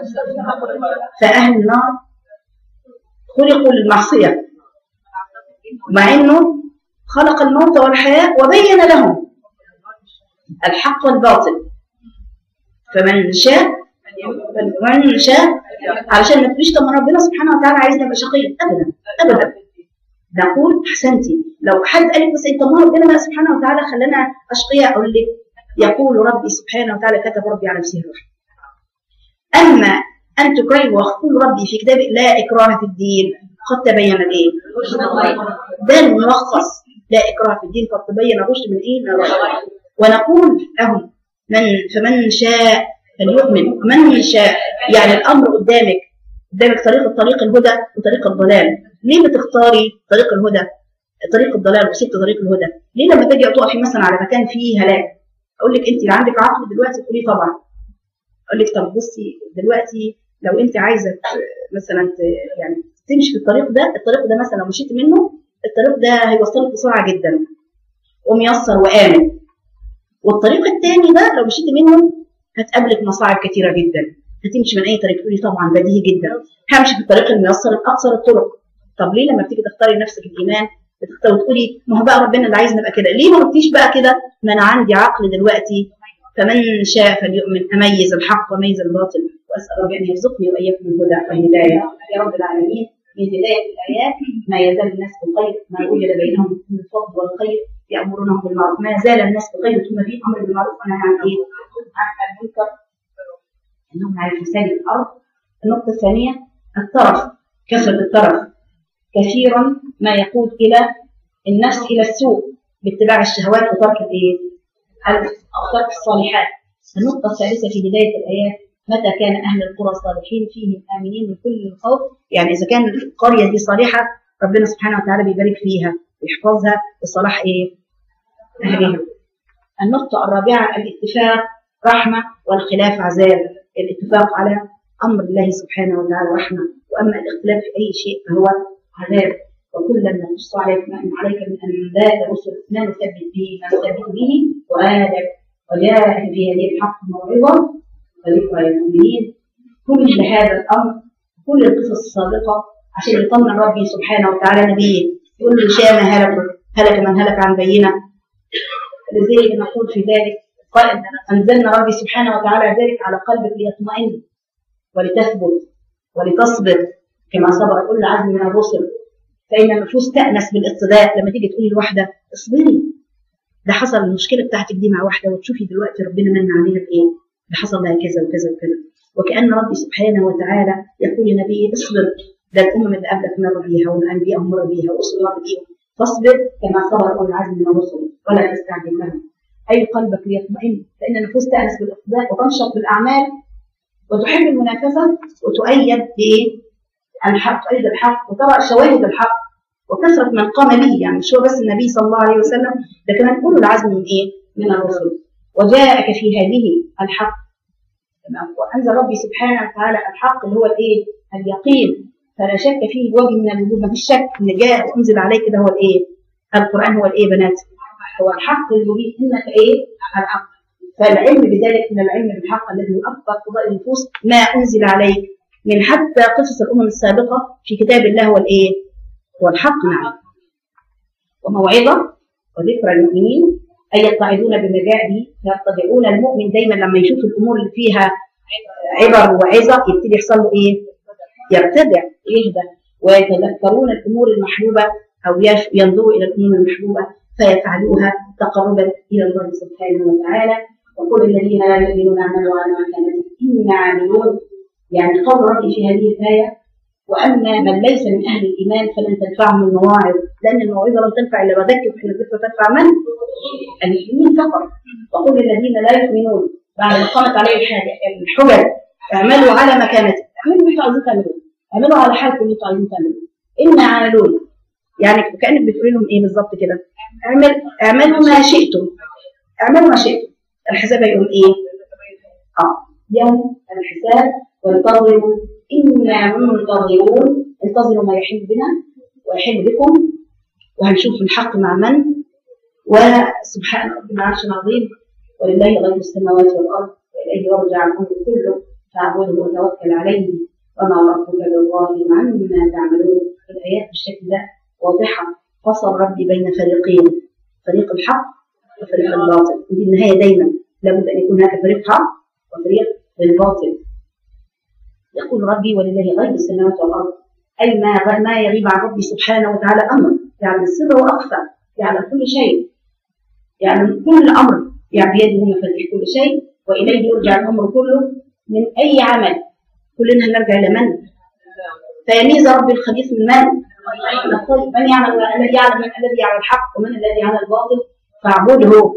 فأهل النار خلقوا للمعصية، مع أنه خلق الموت والحياة وبين لهم الحق والباطل. فمن شاء فمن شاء علشان ما تقوليش طب ما ربنا سبحانه وتعالى عايزنا نبقى شقيين، ابدا ابدا. نقول احسنتي لو حد قال لك بس طب ما ربنا سبحانه وتعالى خلانا اشقياء، اقول لك يقول ربي سبحانه وتعالى كتب ربي على نفسه الرحمه. اما ان تكرهوا ويقول ربي في كتابه لا اكراه في الدين قد تبين الايه؟ ده الملخص، لا اكراه في الدين قد تبين الرشد من ايه؟ من الرشد. ونقول لهم من فمن شاء فليؤمن ومن شاء، يعني الامر قدامك قدامك طريق الطريق الهدى وطريق الضلال. ليه بتختاري طريق الهدى طريق الضلال وسبت طريق الهدى؟ ليه لما تجي تقفي مثلا على مكان فيه هلاك اقول لك انت اللي عندك عقل دلوقتي تقولي طبعا، اقول لك طب بصي دلوقتي لو انت عايزه مثلا يعني تمشي في الطريق ده، الطريق ده مثلا لو مشيت منه الطريق ده هيوصلك بسرعه جدا وميسر وامن، والطريق الثاني ده لو مشيت منه هتقابلك مصاعب كثيره جدا. هتمشي من اي طريق تقولي طبعا بديهي جدا همشي في الطريق الميسر الاقصر الطرق. طب ليه لما بتيجي تختاري نفسك الايمان بتختاري وتقولي ما هو بقى ربنا اللي عايزني ابقى كده؟ ليه ما قلتيش بقى كده ما انا عندي عقل دلوقتي فمن شاء فليؤمن اميز الحق واميز الباطل، واسال ربي ان يرزقني واياكم الهدى والهدايه يا رب العالمين. من هدايه الايات ما يزال الناس بالخير ما وجد بينهم من الفضل والخير يامرونهم بالمعروف، ما زال الناس بخير ثم في امر بالمعروف ونهى عن ايه؟ عن المنكر انهم على فساد الارض. النقطه الثانيه الترف، كثره الترف كثيرا ما يقود الى النفس الى السوء باتباع الشهوات وترك الايه؟ ترك الصالحات. النقطه الثالثه في بدايه الايات متى كان اهل القرى صالحين فيهم امنين من كل خوف، يعني اذا كان القريه دي صالحه ربنا سبحانه وتعالى بيبارك فيها ويحفظها بصلاح ايه؟ اهلها. النقطه الرابعه الاتفاق رحمه والخلاف عذاب. الاتفاق على امر الله سبحانه وتعالى رحمه، واما الاختلاف في اي شيء فهو عذاب. وكلا نقص عليك ما عليك من انباء الرسل ما نثبت به ما نثبت به وآدك وجاء في هذه الحق موعظه وذكرى للمؤمنين. كل هذا الامر كل القصص السابقه عشان يطمن ربي سبحانه وتعالى نبيه يقول له شاء ما هلك هلك من هلك عن بينه. لذلك نقول في ذلك قال انزلنا ربي سبحانه وتعالى ذلك على قلبك ليطمئن ولتثبت ولتصبر كما صبر كل عزم من الرسل، فإن النفوس تأنس بالاقتداء. لما تيجي تقولي لواحدة اصبري ده حصل المشكلة بتاعتك دي مع واحدة وتشوفي دلوقتي ربنا من عليها بإيه؟ ده حصل لها كذا وكذا وكذا، وكأن ربي سبحانه وتعالى يقول لنبيه اصبر، ده الأمم اللي قبلك مر بيها والأنبياء مر بيها ورسل مر بيها، فاصبر كما صبر أولي العزم من الرسل ولا تستعجل لهم. أي قلبك ليطمئن، فإن النفوس تأنس بالاقتداء وتنشط بالأعمال وتحب المنافسة وتؤيد بالحق، تؤيد الحق وترى شواهد الحق وكثرة من قام به، يعني مش هو بس النبي صلى الله عليه وسلم ده كمان أولو العزم من إيه؟ من الرسل. وجاءك في هذه الحق، وأنزل ربي سبحانه وتعالى الحق اللي هو الإيه؟ اليقين، فلا شك فيه وجه من الوجود، ما فيش شك إن جاء وأنزل عليك ده هو الإيه؟ القرآن هو الإيه بنات؟ هو الحق المبين إنك إيه؟ الحق. فالعلم بذلك من العلم بالحق الذي هو أكبر قضاء النفوس ما أنزل عليك من حتى قصص الأمم السابقة في كتاب الله هو الإيه؟ هو الحق. نعم. وموعظة وذكرى المؤمنين أي يتعظون بما جاء به، يرتدعون المؤمن دايما لما يشوف الأمور اللي فيها عبر وعظة يبتدي يحصل له إيه؟ يرتدع يهدى، ويتذكرون الأمور المحبوبة أو ينظروا إلى الأمور المحبوبة فيفعلوها تقربا إلى الله سبحانه وتعالى. وقل الذين لا يؤمنون اعملوا على مكانتكم إنا عاملون. يعني قول ربي في هذه الآية: وأما من ليس من أهل الإيمان فلن تنفعهم المواعظ، لأن الموعظة لم تنفع إلا وذكر، فإن الذكر تنفع من؟ المؤمنين فقط. وقل الذين لا يؤمنون بعد ما قامت عليه الحجج: اعملوا على مكانتكم، اعملوا اللي انتوا عايزين تعملوه، اعملوا على حالكم اللي انتوا عايزين تعملوه، إنا عاملون. يعني كأنك بتقولي لهم إيه بالظبط كده؟ اعمل اعملوا ما شئتم، اعملوا ما شئتم. الحساب هيقول إيه؟ آه يوم الحساب وانتظروا إنا منتظرون. انتظروا ما يحل بنا ويحل بكم، وهنشوف الحق مع من. وسبحان رب العرش العظيم، ولله غيب السماوات والأرض وإليه يرجع الأمر كله فاعبده وتوكل عليه وما ربك بالغافل عما تعملون. الآيات بالشكل ده واضحة. فصل ربي بين فريقين: فريق الحق وفريق الباطل. ودي النهاية دايما، لابد أن يكون هناك فريق حق وفريق الباطل. يقول ربي: ولله غيب السماوات والأرض، أي ما ما يغيب عن ربي سبحانه وتعالى أمر، يعني السر وأخفى، يعني كل شيء، يعني كل أمر يعني بيده مفاتيح كل شيء، وإليه يرجع الأمر كله من أي عمل. كلنا هنرجع لمن؟ فيميز ربي الخبيث من من؟ من يعلم الذي يعلم من الذي يعلم الحق ومن الذي يعلم الباطل فاعبده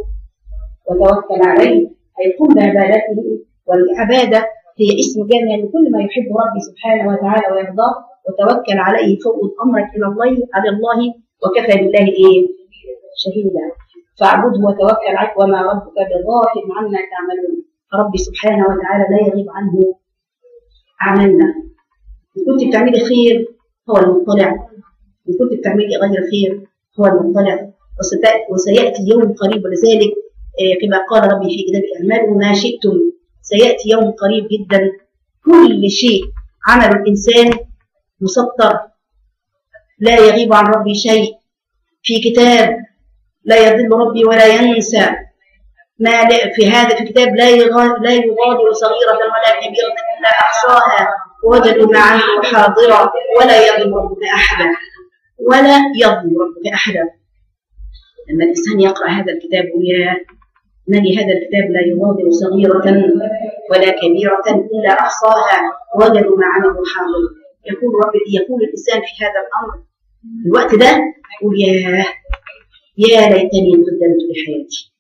وتوكل عليه. هيقوم بعبادته، والعبادة هي اسم جامع لكل ما يحب ربي سبحانه وتعالى ويرضاه. وتوكل عليه، فوض أمرك إلى الله، على الله، وكفى بالله إيه؟ شهيدا. فاعبده وتوكل عليه وما ربك بغافل عما تعملون. ربي سبحانه وتعالى لا يغيب عنه عملنا. إن كنت بتعملي خير هو المطلع، إن كنت بتعملي غير خير هو المطلع. وسيأتي يوم قريب، ولذلك كما قال ربي في كتابه: اعملوا ما شئتم. سيأتي يوم قريب جدا كل شيء عمل الإنسان مسطر، لا يغيب عن ربي شيء، في كتاب لا يضل ربي ولا ينسى. ما في هذا في كتاب لا لا يغادر صغيرة ولا كبيرة إلا أحصاها ووجدوا ما عملوا حاضرا ولا يظلم ربك أحدا، ولا يظلم ربك أحدا. لما الإنسان يقرأ هذا الكتاب ويا ما لهذا الكتاب لا يغادر صغيرة ولا كبيرة إلا أحصاها ووجدوا ما عملوا حاضرا. يقول ربي، يقول الإنسان في هذا الأمر في الوقت ده يقول: يا يا ليتني قدمت لحياتي.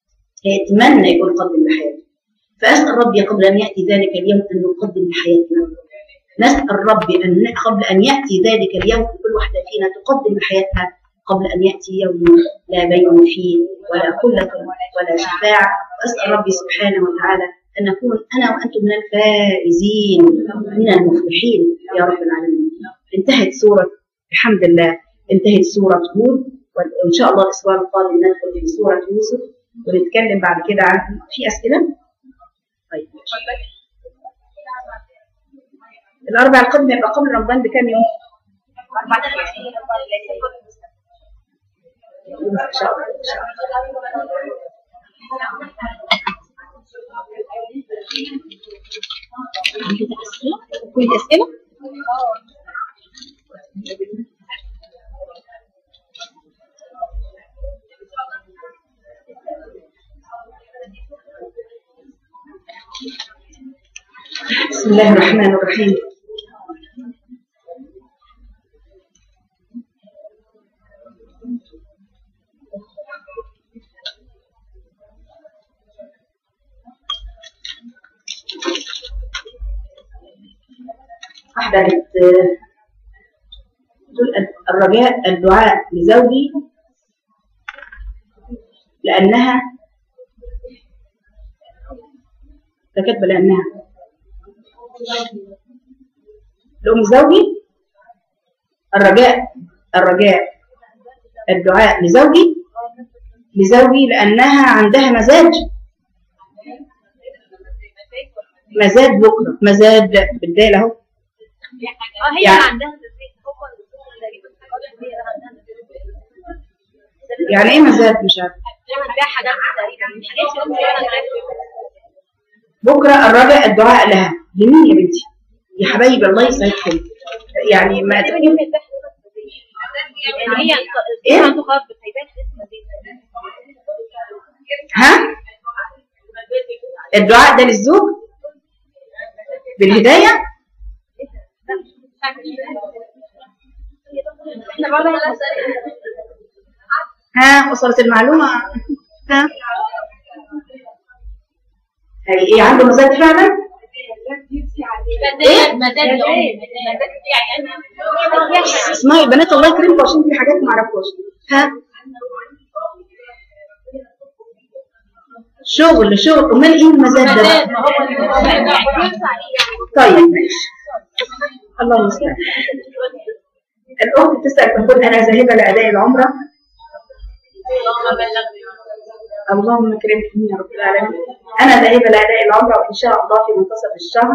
يتمنى يكون قدم لحياته. فأسأل ربي قبل أن يأتي ذلك اليوم أن نقدم لحياتنا. نسأل ربي أن قبل أن يأتي ذلك اليوم كل واحدة فينا تقدم لحياتها قبل أن يأتي يوم لا بيع فيه ولا خلة ولا شفاعة. وأسأل ربي سبحانه وتعالى أن نكون أنا وأنتم من الفائزين من المفلحين يا رب العالمين. انتهت سورة الحمد لله، انتهت سورة هود، وإن شاء الله الأسبوع القادم ندخل في سورة يوسف ونتكلم بعد كده عن في أسئلة. طيب الأربع القادم يبقى قبل رمضان بكام يوم؟ إن شاء الله. إن شاء الله. كل أسئلة؟ بسم الله الرحمن الرحيم. واحدة بتقول: الرجاء الدعاء لزوجي لأنها فكتب لأنها لأم زوجي. الرجاء الرجاء الدعاء لزوجي لزوجي لأنها عندها مزاج مزاج بكرة، مزاج بالدال اهو. هي يعني عندها يعني ايه مزاج؟ مش عارفه. بكره الرجاء الدعاء لها لمين يا بنتي؟ يا حبايبي الله يسعدكم. يعني ما يعني هي ايه ها الدعاء ده للزوج بالهداية. ها وصلت المعلومة؟ ها هي ايه عنده مزاج فعلا؟ ايه؟ اسمعي بنات الله يكرمكم عشان في حاجات ما اعرفهاش. ها شغل شغل امال ايه المزاج ده بقى؟ طيب ماشي الله المستعان. الاخت تسال تقول انا ذاهبه لاداء العمره. اللهم اكرمكم يا رب العالمين. انا ذاهبه لاداء العمره وان شاء الله في منتصف الشهر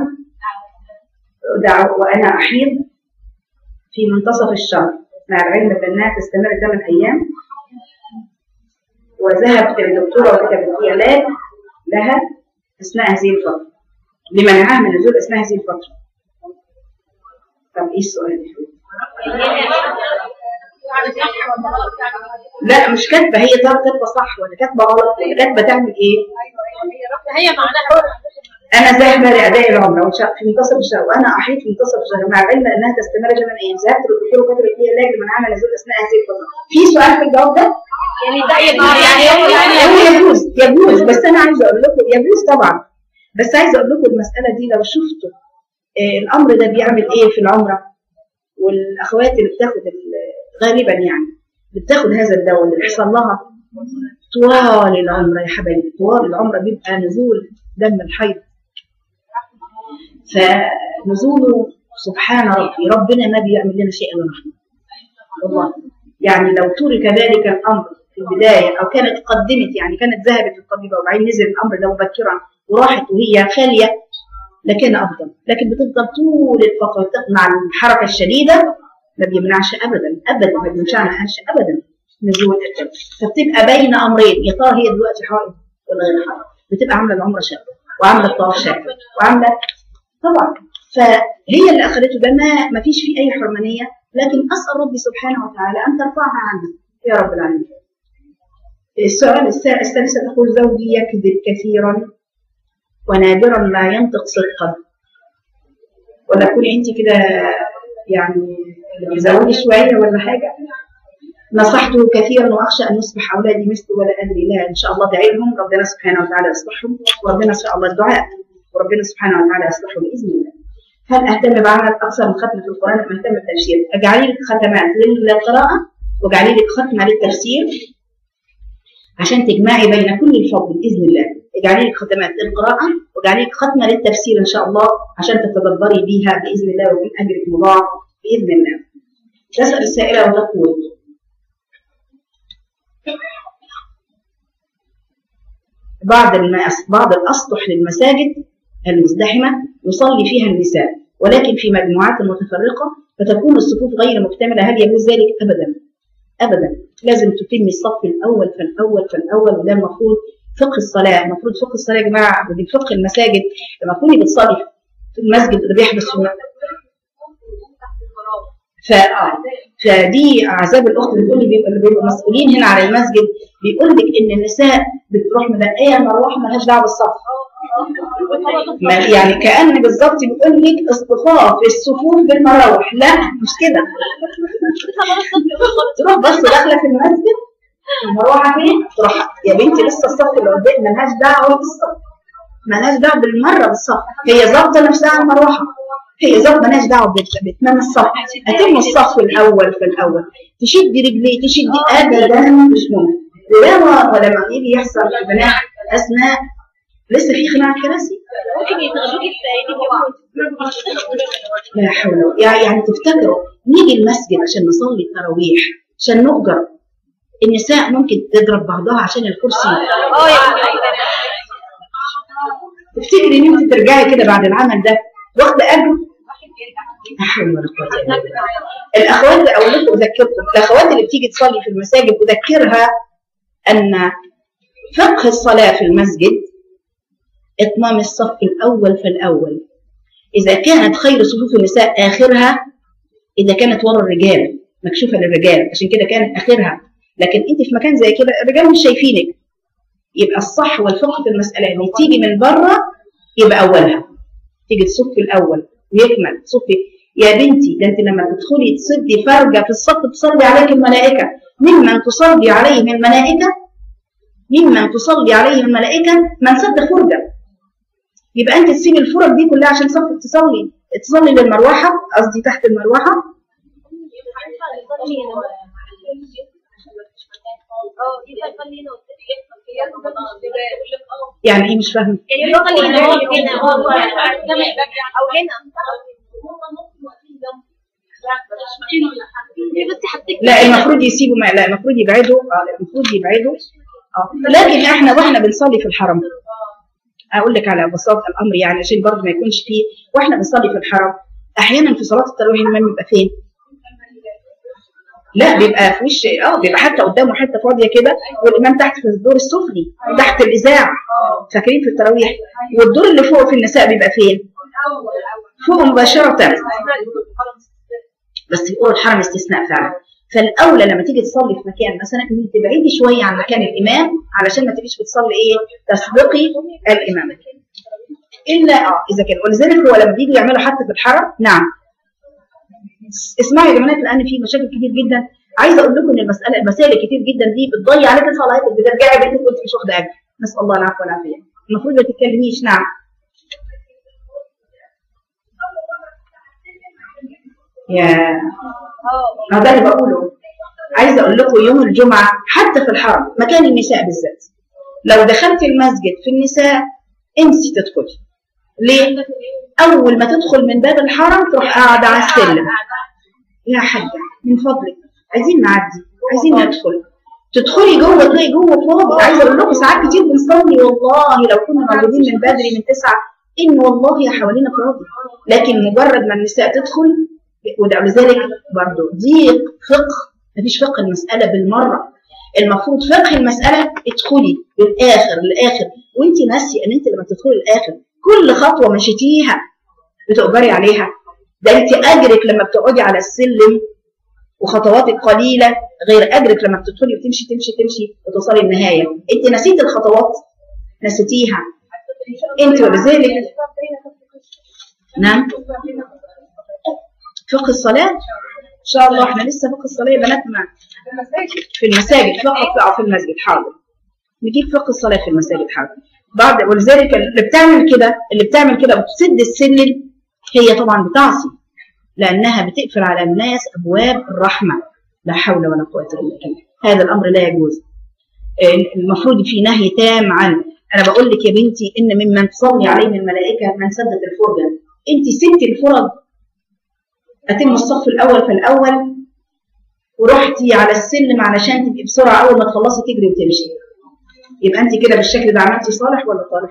وانا احيض في منتصف الشهر مع العلم بانها تستمر ثمان ايام. وذهبت للدكتوره وكتبت لي علاج لها اثناء هذه الفتره لمنعها من نزول اثناء هذه الفتره. طب ايه السؤال؟ لا مش كاتبه هي طب كاتبه صح ولا كاتبه غلط ولا كاتبه تعمل ايه؟
هي معناها
انا ذاهبه لاداء العمره في منتصف الشهر وانا احيط في منتصف الشهر مع العلم انها تستمر ثمان ايام. ذهبت للدكتور وكتبت لي علاج لمنعها من نزول اثناء هذه الفتره. في سؤال في الجواب ده؟
يعني ده يعني
يعني يجوز يجوز بس انا عايزه اقول لكم يجوز طبعا بس عايزه اقول لكم المساله دي لو شفتوا آه الامر ده بيعمل ايه في العمره والاخوات اللي بتاخد غالبا يعني بتاخد هذا الدواء اللي بيحصل لها طوال العمره يا حبايبي طوال العمره بيبقى نزول دم الحيض. فنزوله سبحان ربي ربنا ما بيعمل لنا شيء الا رحمه والله. يعني لو ترك ذلك الامر في البدايه او كانت قدمت يعني كانت ذهبت للطبيبه وبعدين نزل الامر ده مبكرا وراحت وهي خاليه لكان افضل. لكن بتفضل طول الفتره مع الحركه الشديده ما بيمنعش ابدا ابدا ما بيمنعش ابدا نزول الدم. فبتبقى بين امرين يا ترى هي دلوقتي حائض ولا غير حائض. بتبقى عامله العمره شاكه وعامله الطواف شاكه وعامله طبعا. فهي اللي اخذته ده ما ما فيش فيه اي حرمانيه. لكن اسال ربي سبحانه وتعالى ان ترفعها عنها يا رب العالمين. السؤال الثالثه تقول زوجي يكذب كثيرا ونادرا لا ينطق صدقا. ولا تكوني انت كده يعني بتزودي شويه ولا حاجه. نصحته كثيرا واخشى ان يصبح اولادي مثله ولا ادري. لا ان شاء الله دعي لهم ربنا سبحانه وتعالى يصلحهم وربنا ان شاء الله الدعاء وربنا سبحانه وتعالى يصلحهم باذن الله. هل اهتم بعمل اكثر من ختمه في القران ام اهتم بالتفسير؟ اجعلي لك ختمات للقراءه واجعلي لك ختمه للتفسير عشان تجمعي بين كل الفضل باذن الله. اجعلي لك ختمات للقراءه واجعلي لك ختمه للتفسير ان شاء الله عشان تتدبري بيها باذن الله ويكون اجرك مضاعف باذن الله. تسال السائله وتقول بعض الناس بعض الاسطح للمساجد المزدحمه يصلي فيها النساء ولكن في مجموعات متفرقه فتكون الصفوف غير مكتمله. هل يجوز ذلك؟ ابدا ابدا. لازم تتمي الصف الاول فالاول فالاول. وده المفروض فقه الصلاه. المفروض فقه الصلاه يا جماعه ودي فقه المساجد. لما تكوني بتصلي في المسجد اللي بيحدث في ف... فدي اعزاب الاخت بتقول لي بيبقى اللي بيبقوا مسؤولين هنا على المسجد بيقول لك ان النساء بتروح مدقيه المروحه مالهاش دعوه بالصف. يعني كأن بالظبط بيقول لك اصطفاف الصفوف بالمراوح. لا مش كده. تروح بس داخله في المسجد المروحه فين؟ تروح يا بنتي لسه الصف اللي قدام مالهاش دعوه بالصف. مالهاش دعوه بالمره بالصف. هي ظابطه نفسها على المروحه. هي ظابطه مالهاش دعوه بتمام الصف. اتم الصف الاول في الاول. تشدي رجلي تشدي ابدا مش ممكن. ولما يجي يحصل بنات اثناء لسه في خناقه كراسي
ممكن يتغلبوكي في
لا حول ولا قوه. يعني تفتكروا نيجي المسجد عشان نصلي التراويح عشان نؤجر. النساء ممكن تضرب بعضها عشان الكرسي.
اه
تفتكري ان انت ترجعي كده بعد العمل ده واخده اجر؟ لا حول ولا قوه الا بالله. الاخوات اقول لكم اذكركم الاخوات اللي بتيجي تصلي في المساجد اذكرها ان فقه الصلاه في المسجد اتمام الصف الاول فالاول. اذا كانت خير صفوف النساء اخرها اذا كانت ورا الرجال مكشوفه للرجال عشان كده كانت اخرها. لكن انت في مكان زي كده الرجال مش شايفينك يبقى الصح والفقه في المساله اللي تيجي من بره يبقى اولها، تيجي تصفي الاول ويكمل تصفي. يا بنتي ده انت لما تدخلي تصدي فرجه في الصف تصلي عليك الملائكه، ممن تصلي عليهم الملائكه ممن تصلي عليه الملائكه من سد فرجه. يبقى انت تسيبي الفرج دي كلها عشان صف تصلي تصلي للمروحه، قصدي تحت المروحه. يعني ايه مش فاهمه؟ لا المفروض يسيبوا، ما لا المفروض يبعدوا، اه المفروض يبعدوا اه. لكن احنا واحنا بنصلي في الحرم، اقول لك على بساطه الامر يعني عشان برضه ما يكونش فيه، واحنا بنصلي في الحرم احيانا في صلاه التراويح الامام بيبقى فين؟ لا بيبقى في وش اه بيبقى حتى قدامه حته فاضيه كده، والامام تحت في الدور السفلي تحت الاذاعه، فاكرين في التراويح. والدور اللي فوق في النساء بيبقى فين؟ فوق مباشره. بس بيقولوا الحرم استثناء فعلا. فالاولى لما تيجي تصلي في مكان مثلا انك تبعدي شويه عن مكان الامام علشان ما تبقيش بتصلي ايه؟ تسبقي الامام. الا اه اذا كان، ولذلك هو لما بييجوا يعملوا حتى في الحرم. نعم اسمعوا يا جماعه، لان في مشاكل كتير جدا. عايزه اقول لكم ان المساله المسائل الكتير جدا دي بتضيع عليك صلاتك، بترجعي بيتك وانت مش واخده اجر. نسال الله العفو والعافيه. المفروض ما تتكلميش. نعم يا ما ده اللي بقوله. عايزه اقول لكم يوم الجمعه حتى في الحرم مكان النساء بالذات، لو دخلت المسجد في النساء انسي تدخلي. ليه؟ اول ما تدخل من باب الحرم تروح قاعده على السلم. يا حاجه من فضلك عايزين نعدي، عايزين ندخل. تدخلي جوه تلاقي جوه فاضي. عايزه اقول لكم ساعات كتير بنصلي والله لو كنا موجودين من بدري من تسعة ان والله يا حوالينا فاضي، لكن مجرد ما النساء تدخل ولذلك برضه ضيق فقه. مفيش فقه المساله بالمره. المفروض فقه المساله ادخلي للاخر للاخر، وانت ناسيه ان انت لما تدخلي الاخر كل خطوه مشيتيها بتقدري عليها. ده انت اجرك لما بتقعدي على السلم وخطواتك قليله غير اجرك لما بتدخلي وتمشي تمشي تمشي وتوصلي النهايه. انت نسيت الخطوات، نسيتيها انت. ولذلك نعم فقه الصلاه ان شاء الله احنا لسه فقه الصلاه يا بنات مع في المساجد فقط او في المسجد. حاضر نجيب فقه الصلاه في المساجد. حاضر بعد. ولذلك اللي بتعمل كده اللي بتعمل كده وتسد السلم هي طبعا بتعصي، لانها بتقفل على الناس ابواب الرحمه. لا حول ولا قوه الا بالله. هذا الامر لا يجوز. المفروض في نهي تام عن. انا بقول لك يا بنتي ان ممن تصلي عليهم الملائكه من سدت الفرجه. انت سبتي الفرج اتم الصف الاول في الاول ورحتي على السلم علشان تبقي بسرعه اول ما تخلصي تجري وتمشي. يبقى انت كده بالشكل ده عملتي صالح ولا طالح؟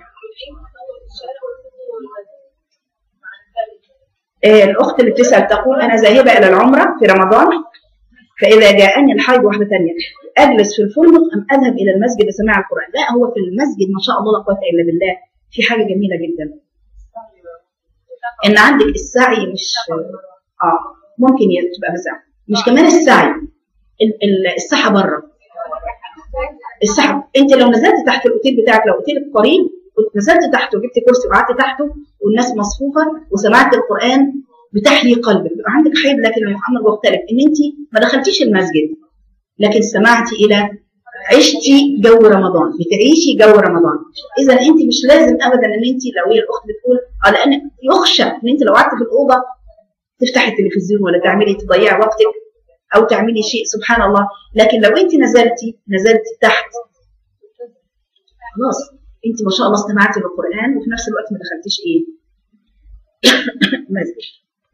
الاخت اللي بتسال تقول انا ذاهبه الى العمره في رمضان، فاذا جاءني الحيض واحده ثانيه اجلس في الفندق ام اذهب الى المسجد لسماع القران؟ لا هو في المسجد ما شاء الله لا قوه الا بالله في حاجه جميله جدا ان عندك السعي. مش اه ممكن تبقى مساء مش كمان السعي الساحه بره. السحب انت لو نزلت تحت الاوتيل بتاعك، لو اوتيلك قريب كنت نزلت تحته وجبت كرسي وقعدت تحته والناس مصفوفه وسمعت القران بتحيي قلبك، بيبقى عندك حيض. لكن الامر مختلف ان انت ما دخلتيش المسجد لكن سمعتي الى عشتي جو رمضان، بتعيشي جو رمضان. اذا انت مش لازم ابدا ان انت لو هي الاخت بتقول اه لان يخشى ان انت لو قعدت في الاوضه تفتحي التلفزيون ولا تعملي تضيعي وقتك او تعملي شيء سبحان الله. لكن لو انت نزلتي نزلتي تحت خلاص انت ما شاء الله استمعتي للقران وفي نفس الوقت ما دخلتيش ايه مسجد.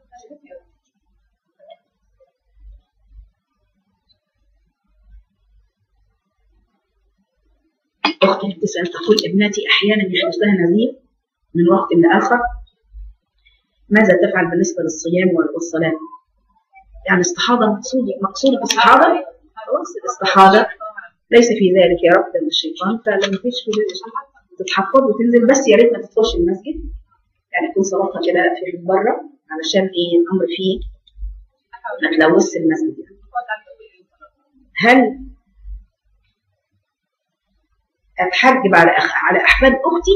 اختي بتسال تقول ابنتي احيانا يحدث لها نزيف من وقت لاخر، ماذا تفعل بالنسبه للصيام والصلاه؟ يعني استحاضه مقصود مقصود الاستحاضه خلاص الاستحاضه ليس في ذلك يا رب من الشيطان، فلما فيش في تتحفظ وتنزل. بس يا ريت ما تدخلش المسجد، يعني تكون صلاتها كده في بره علشان ايه الامر فيه ما تلوثش المسجد. يعني هل اتحجب على أخ... على احفاد اختي؟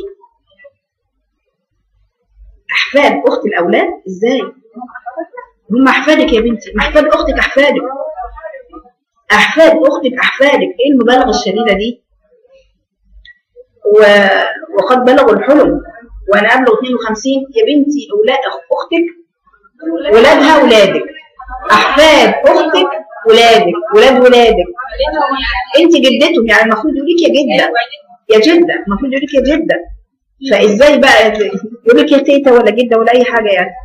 احفاد اخت الاولاد ازاي؟ هم احفادك يا بنتي، احفاد اختك احفادك، احفاد اختك احفادك. ايه المبالغه الشديده دي؟ و... وقد بلغوا الحلم وانا ابلغ اثنين وخمسين يا بنتي. اولاد اختك ولادها ولادك، احفاد اختك ولادك ولاد ولادك، انت جدتهم، يعني المفروض يقول لك يا جده يا جده، المفروض يقول لك يا جده. فازاي بقى يقول لك يا تيتا ولا جده ولا اي حاجه يعني؟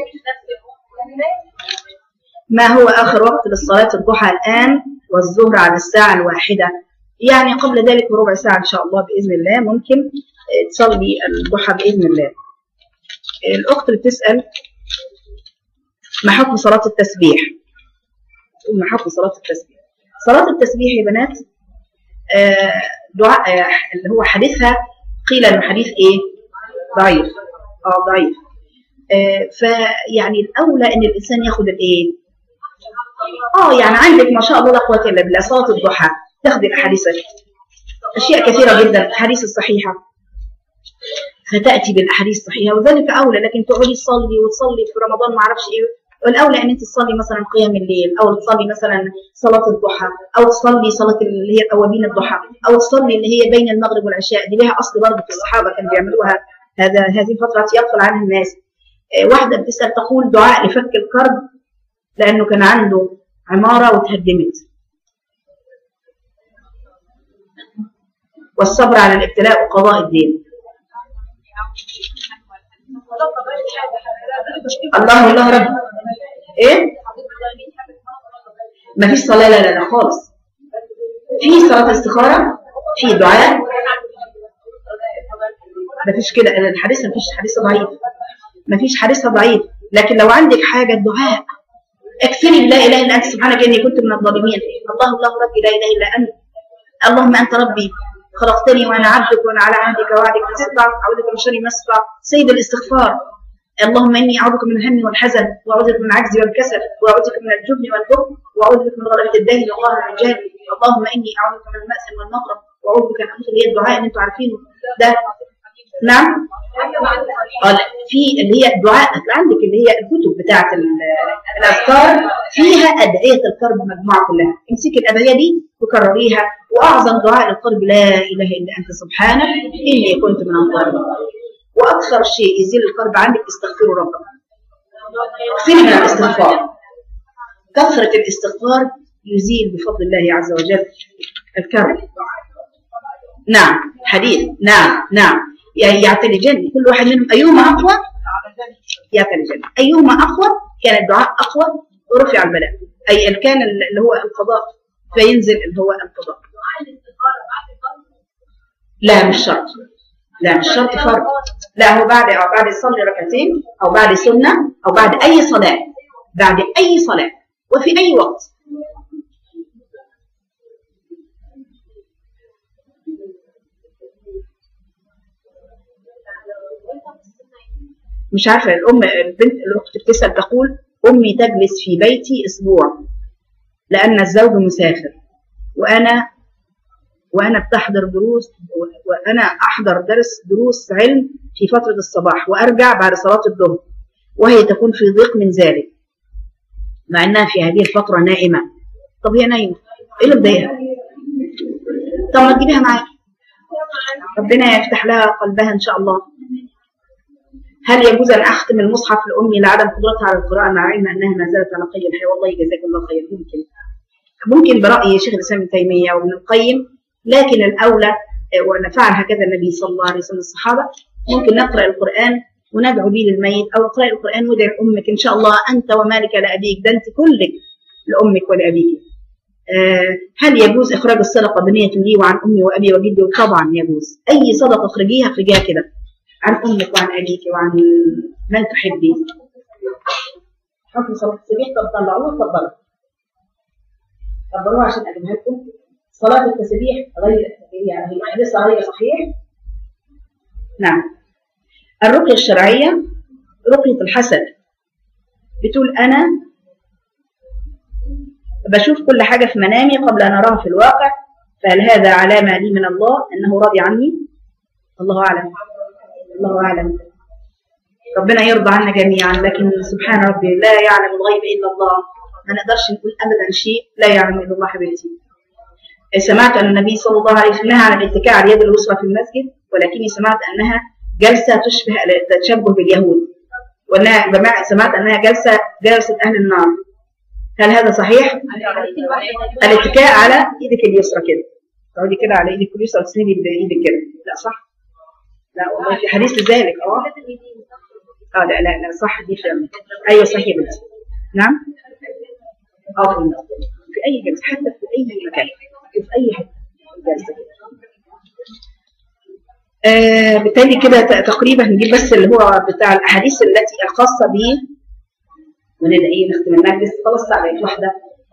ما هو اخر وقت للصلاه الضحى الان؟ والظهر على الساعه الواحده، يعني قبل ذلك بربع ساعه ان شاء الله باذن الله ممكن تصلي الضحى باذن الله. الاخت اللي بتسال ما حكم صلاه التسبيح؟ ما حكم صلاه التسبيح؟ صلاه التسبيح يا بنات آه دعاء آه اللي هو حديثها قيل انه حديث ايه؟ ضعيف. اه ضعيف. آه فيعني الاولى ان الانسان ياخد الايه؟ اه يعني عندك ما شاء الله لا قوه الا بالله صلاه الضحى تاخدي الاحاديث اشياء كثيره جدا، الاحاديث الصحيحه، فتاتي بالاحاديث الصحيحه وذلك اولى. لكن تقعدي تصلي وتصلي في رمضان ما اعرفش ايه، والاولى ان انت تصلي مثلا قيام الليل، او تصلي مثلا صلاه الضحى، او تصلي صلاه اللي هي اوابين الضحى، او تصلي اللي هي بين المغرب والعشاء. دي لها اصل برضه في الصحابه كانوا بيعملوها، هذا هذه الفتره يغفل عنها الناس. واحده بتسال تقول دعاء لفك الكرب لانه كان عنده عماره وتهدمت، والصبر على الابتلاء وقضاء الدين. الله الله رب ايه؟ ما فيش صلاه لا لا لا خالص. في صلاه استخاره، في دعاء، ما فيش كده. الحديث ما فيش حديث ضعيف، ما فيش حديث ضعيف. لكن لو عندك حاجه دعاء اكثري لا اله الا انت سبحانك اني كنت من الظالمين. الله الله ربي لا اله الا انت، اللهم انت ربي خلقتني وانا عبدك وانا على عهدك ووعدك ما استطعت، اعوذ بك من شر ما استطعت. سيد الاستغفار. اللهم اني اعوذ بك من الهم والحزن، واعوذ بك من العجز والكسل، واعوذ بك من الجبن والبخل، واعوذ بك من غلبة الدين وقهر الرجال. اللهم اني اعوذ بك من المأثم والمغرب، واعوذ بك ان اموت. اللي هي الدعاء اللي انتم عارفينه ده. نعم. قال في اللي هي الدعاء عندك اللي هي الكتب بتاعه الاذكار فيها ادعيه القرب مجموعه كلها، امسكي الادعيه دي وكرريها. واعظم دعاء للقرب لا اله الا انت سبحانك اني كنت من الظالمين. واكثر شيء يزيل القرب عندك استغفروا ربكم، اكثري من الاستغفار. كثره الاستغفار يزيل بفضل الله عز وجل الكرب. نعم حديث. نعم نعم يعطي الجنة. كل واحد منهم أيهما أقوى يعطي الجنة. أيهما أقوى كان الدعاء أقوى ورفع البلاء. أي كان اللي هو القضاء فينزل اللي هو القضاء. لا مش شرط، لا مش شرط فرض. لا هو بعد أو بعد يصلي ركعتين أو بعد سنة أو بعد أي صلاة، بعد أي صلاة وفي أي وقت. مش عارفة الأم البنت الأخت بتسأل تقول أمي تجلس في بيتي أسبوع لأن الزوج مسافر، وأنا وأنا بتحضر دروس وأنا أحضر درس دروس علم في فترة الصباح وأرجع بعد صلاة الظهر، وهي تكون في ضيق من ذلك مع أنها في هذه الفترة نائمة. طب هي نايمة إيه اللي مضايقها؟ طب ما تجيبيها معاكي ربنا يفتح لها قلبها إن شاء الله. هل يجوز أن أختم المصحف لأمي لعدم قدرتها على القراءة مع علم أنها ما زالت على قيد الحياة؟ والله جزاك الله خير. ممكن ممكن برأي شيخ الإسلام ابن تيمية وابن القيم، لكن الأولى وأن فعل هكذا النبي صلى الله عليه وسلم الصحابة. ممكن نقرأ القرآن وندعو به للميت، أو اقرأي القرآن وادعي لأمك إن شاء الله أنت ومالك لأبيك، ده أنت كلك لأمك ولأبيك. هل يجوز إخراج الصدقة بنية لي وعن أمي وأبي وجدي؟ طبعا يجوز. أي صدقة اخرجيها اخرجيها كده عن أمك وعن أبيك وعن من تحبي. حكم صلاة التسبيح. طب طلعوها طبلوا طبلوها عشان أجيبها لكم. صلاة التسبيح غير يعني لسه غير صحيح. نعم. الرقية الشرعية رقية الحسد، بتقول أنا بشوف كل حاجة في منامي قبل أن أراها في الواقع، فهل هذا علامة لي من الله أنه راضي عني؟ الله أعلم. الله أعلم. ربنا يرضى عنا جميعا، لكن سبحان ربي لا يعلم الغيب إلا الله. ما نقدرش نقول أبدا شيء لا يعلم إلا الله. حبيبتي، سمعت أن النبي صلى الله عليه وسلم نهى عن الاتكاء على اليد اليسرى في المسجد، ولكني سمعت أنها جلسة تشبه تشبه باليهود، وأنها سمعت أنها جلسة جلسة أهل النار. هل هذا صحيح؟ الاتكاء على ايدك اليسرى كده، تقعدي كده على ايدك اليسرى وتسندي بايدك كده. لا صح؟ لا والله في حديث لذلك. اه اه لا لا لا صح دي فعلا. ايوه صحيح يا بنتي. نعم. اه في المسجد، في اي جلسه، حتى في اي مكان، في اي حته جلسه كده. آه بالتالي كده تقريبا نجيب بس اللي هو بتاع الاحاديث التي الخاصه به ونبدا ايه نختم المجلس. خلاص بقت واحده.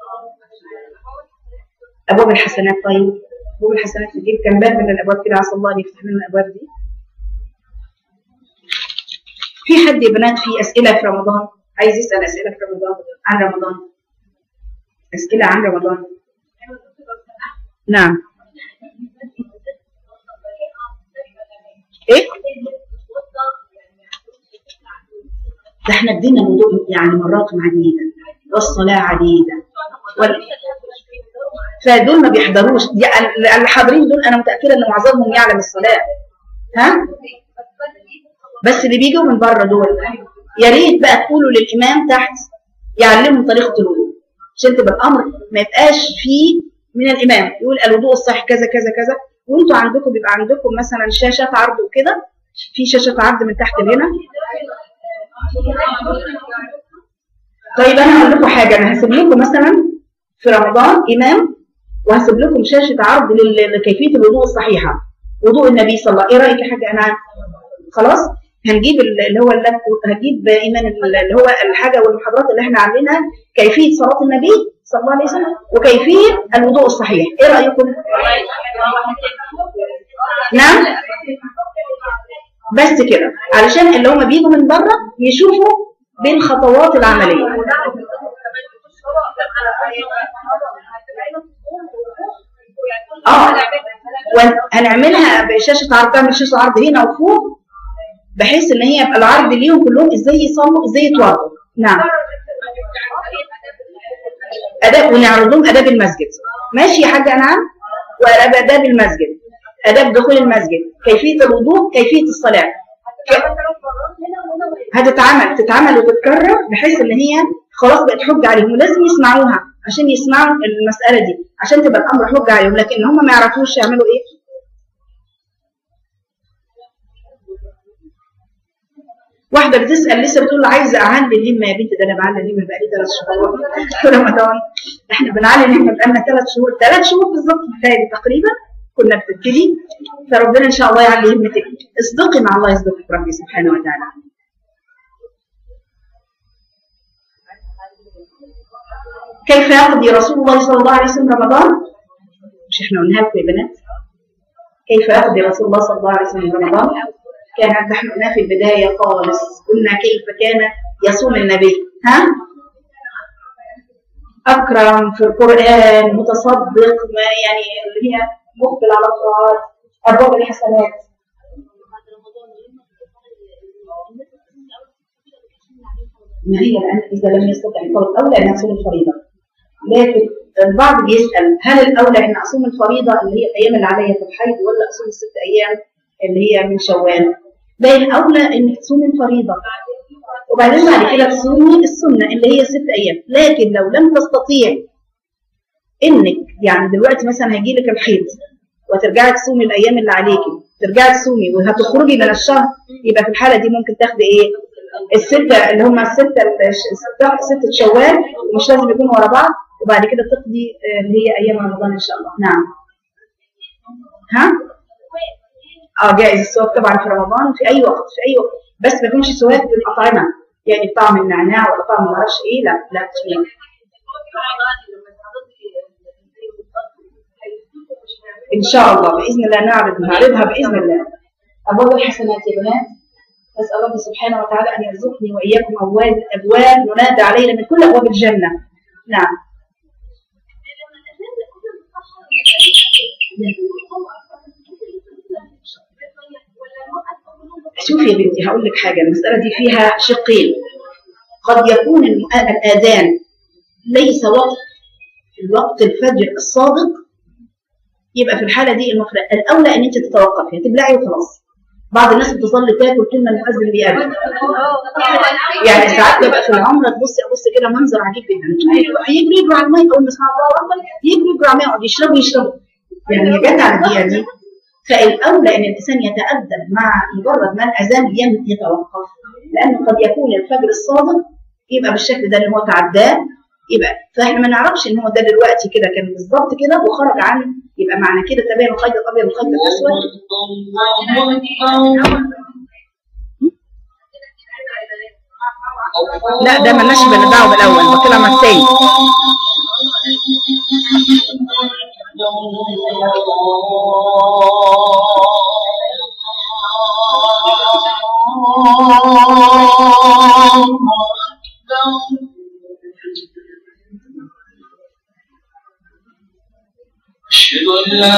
ابواب الحسنات. طيب ابواب الحسنات نجيب كم باب من الابواب كده، عسى الله ان يفتح لنا الابواب دي. في حد يا بنات في اسئله في رمضان عايز يسال اسئله في رمضان عن رمضان؟ اسئله عن رمضان. نعم. ايه ده احنا بدينا موضوع يعني مرات عديده، والصلاه عديده وال... فدول ما بيحضروش. اللي حاضرين دول انا متاكده ان معظمهم يعلم الصلاه، ها؟ بس اللي بيجوا من بره دول يا ريت بقى تقولوا للامام تحت يعلمهم طريقه الوضوء، عشان تبقى الامر ما يبقاش فيه من الامام يقول الوضوء الصحيح كذا كذا كذا، وانتوا عندكم بيبقى عندكم مثلا شاشات عرض وكده، في شاشه عرض من تحت هنا. طيب انا هقول لكم حاجه، انا هسيب لكم مثلا في رمضان امام، وهسيب لكم شاشه عرض لكيفيه الوضوء الصحيحه، وضوء النبي صلى الله عليه وسلم. ايه رايك يا حاجه؟ انا خلاص هنجيب اللي هو هجيب ايمان اللي هو الحاجه والمحاضرات اللي احنا عاملينها، كيفيه صلاه النبي صلى الله عليه وسلم وكيفيه الوضوء الصحيح. ايه رايكم؟ نعم بس كده علشان اللي هم بيجوا من بره يشوفوا بالخطوات العمليه. اه وهنعملها بشاشه عرض، تعمل شاشه عرض هنا وفوق، بحيث ان هي يبقى العرض ليهم كلهم ازاي يصلوا ازاي يتوضوا. نعم. اداب، ونعرض لهم اداب المسجد. ماشي يا حاجه انعام؟ واداب المسجد، اداب دخول المسجد، كيفيه الوضوء، كيفيه الصلاه. هتتعمل تتعمل وتتكرر بحيث ان هي خلاص بقت حجه عليهم، ولازم يسمعوها عشان يسمعوا المساله دي عشان تبقى الامر حجه عليهم، لكن هم ما يعرفوش يعملوا ايه. واحده بتسال لسه بتقول عايزه اعلي الهمه. يا بنتي ده انا بعلي الهمه بقالي ثلاث شهور في رمضان. احنا بنعلي الهمه بقالنا ثلاث شهور ثلاث شهور بالظبط تقريبا كنا بتبتدي، فربنا ان شاء الله يعلي همتك. اصدقي مع الله يصدقك ربي سبحانه وتعالى. كيف يقضي رسول الله صلى الله عليه وسلم رمضان؟ مش احنا قلناها لكم يا بنات؟ كيف يقضي رسول الله صلى الله عليه وسلم رمضان؟ كان نحن قلنا في البدايه خالص، قلنا كيف كان يصوم النبي. ها؟ اكرم في القران، متصدق، ما يعني اللي هي مقبل على الطاعات، ابواب الحسنات. ما هي الان اذا لم يستطع الفرض اولى ان يصوم الفريضه، لكن البعض بيسال هل الاولى ان اصوم الفريضه اللي هي الايام اللي عليا في الحيض، ولا اصوم الست ايام اللي هي من شوال؟ ده الاولى انك تصومي الفريضه وبعدين بعد كده تصومي السنه اللي هي ست ايام. لكن لو لم تستطيع انك يعني دلوقتي مثلا هيجي لك الحيض وترجعي تصومي الايام اللي عليكي، ترجعي تصومي وهتخرجي من الشهر، يبقى في الحاله دي ممكن تاخدي ايه؟ السته اللي هم السته سته شوال، مش لازم يكونوا ورا بعض، وبعد كده تقضي اللي هي ايام رمضان ان شاء الله. نعم. ها؟ اه جائز السواك طبعا في رمضان في اي وقت في اي وقت، بس ما يكونش سواك بالاطعمه يعني بطعم النعناع ولا طعم ما اعرفش ايه، لا لا تشمل. ان شاء الله باذن الله نعرض نعرضها باذن الله. ابواب الحسنات يا بنات، اسال الله سبحانه وتعالى ان يرزقني واياكم ابواب ابواب ننادى علينا من كل ابواب الجنه. نعم. شوفي يا بنتي هقول لك حاجة، المسألة دي فيها شقين. قد يكون الآذان ليس وقت الوقت الفجر الصادق، يبقى في الحالة دي الأولى إن أنت تتوقفي تبلعي وخلاص. بعض الناس بتصلي تاكل كلمة المؤذن بيأذن، يعني ساعات ببقى في العمرة تبصي أبص كده منظر عجيب جدا، يجري يجروا على الماء أول ما يسمعوا الله أكبر يجري يجروا على الماء يقعدوا يشربوا يشربوا، يعني هي جت على الدقيقة دي. فالأولى إن الإنسان يتأدب مع مجرد ما الأذان يتوقف، لأنه قد يكون الفجر الصادق يبقى بالشكل ده اللي هو تعداه، يبقى فاحنا ما نعرفش ان هو ده دلوقتي كده كان بالظبط كده وخرج عن، يبقى معنى كده تبين الخيط الابيض والخيط الاسود. لا ده مالناش دعوه بالاول، بطلع مع الثاني.
أشهد أن لا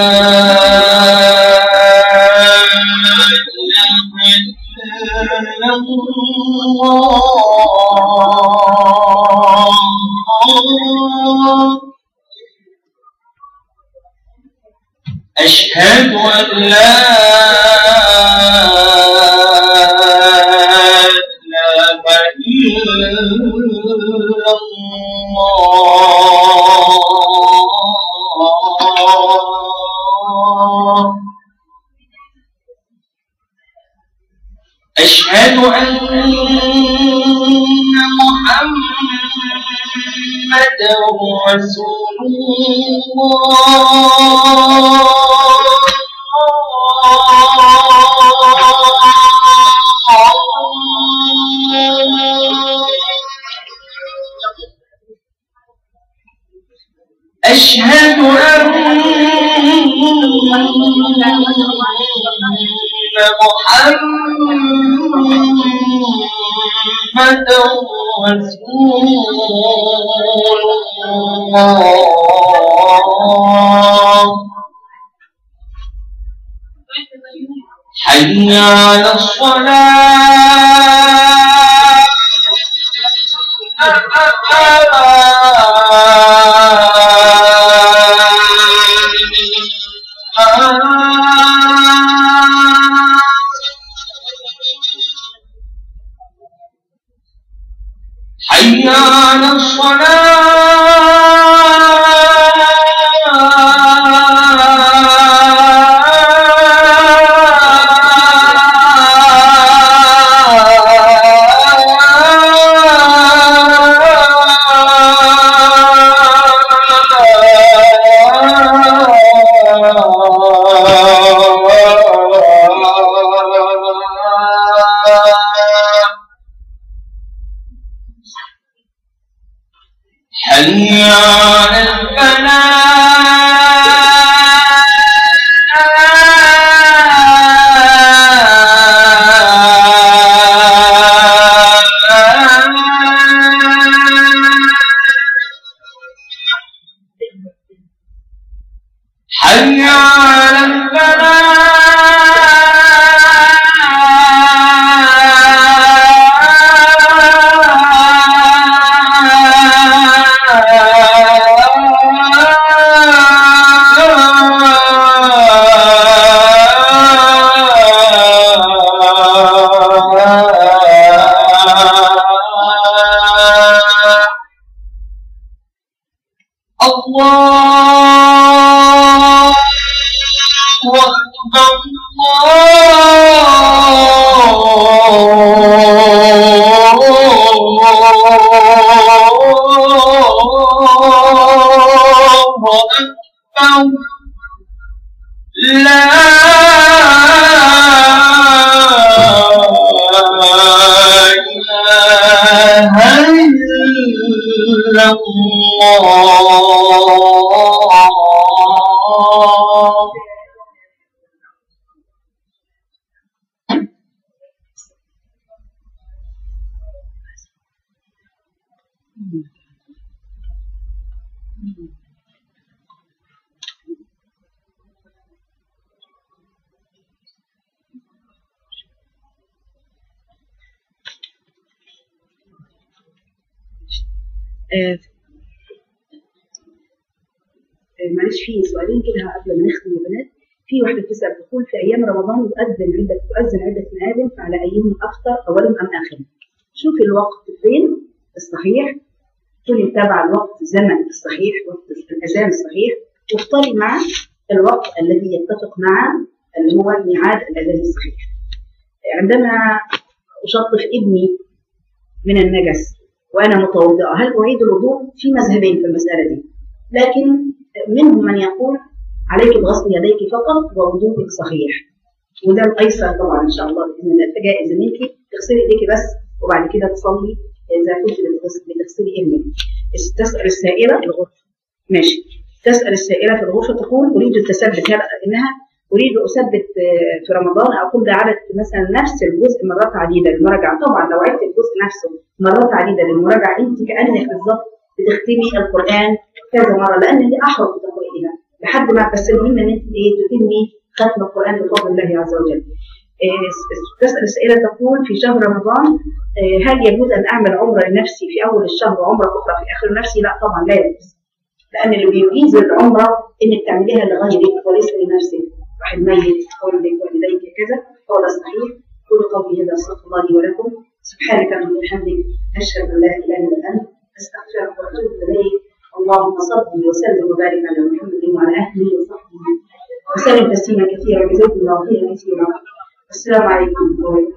إله إلا الله أشهد أن لا إله إلا الله أشهد أن محمدا رسول الله أشهد أن محمدا رسول الله حي على الصلاة حي على حي على الفلاح حي على الله أكبر الله أكبر لا إله إلا الله
آه معلش في سؤالين كده قبل ما نختم يا بنات. في واحدة بتسأل تقول في أيام رمضان يؤذن عدة تؤذن عدة مآذن فعلى أيهم أفطر أولهم أم آخرهم؟ شوفي الوقت فين الصحيح، كوني متابعة الوقت الزمن الصحيح وقت الأذان الصحيح، واختاري مع الوقت الذي يتفق مع اللي هو ميعاد الأذان الصحيح. عندما أشطف ابني من النجس وأنا متوضئة هل أعيد الوضوء؟ في مذهبين في المسألة دي، لكن منهم من يقول عليك بغسل يديك فقط ووضوءك صحيح، وده الأيسر طبعا إن شاء الله بإذن الله. فجائز إن أنت تغسلي إيديك بس وبعد كده تصلي إذا كنت بتغسلي ابنك. تسأل السائلة الغرفة ماشي. تسأل السائلة في الغرفة تقول أريد التثبت، هل إنها أريد أثبت في رمضان أقول ده عدد مثلا نفس الجزء مرات عديدة للمراجعة. طبعا لو عدت الجزء نفسه مرات عديدة للمراجعة أنت كأنك بالضبط بتختمي القرآن كذا مرة، لأن دي أحرص تقرأيها لحد ما بس المهم إن أنت إيه تتمي ختم القرآن بفضل الله عز وجل. تسأل السائلة تقول في شهر رمضان هل يجوز أن أعمل عمرة لنفسي في أول الشهر وعمرة أخرى في آخر نفسي؟ لا طبعا لا يجوز، لأن اللي بيجيز العمرة إنك تعمليها لغيرك وليس لنفسك، واحد ميت قولك والديك كذا. هو ده صحيح. كل قولي هذا استغفر الله لي ولكم. سبحانك اللهم وبحمدك أشهد أن لا إله إلا أنت أستغفرك وأتوب إليك. اللهم صل وسلم وبارك على محمد وعلى آله وصحبه وسلم تسليما كثيرا. جزاكم الله خيرا كثيرا. السلام عليكم ورحمة الله.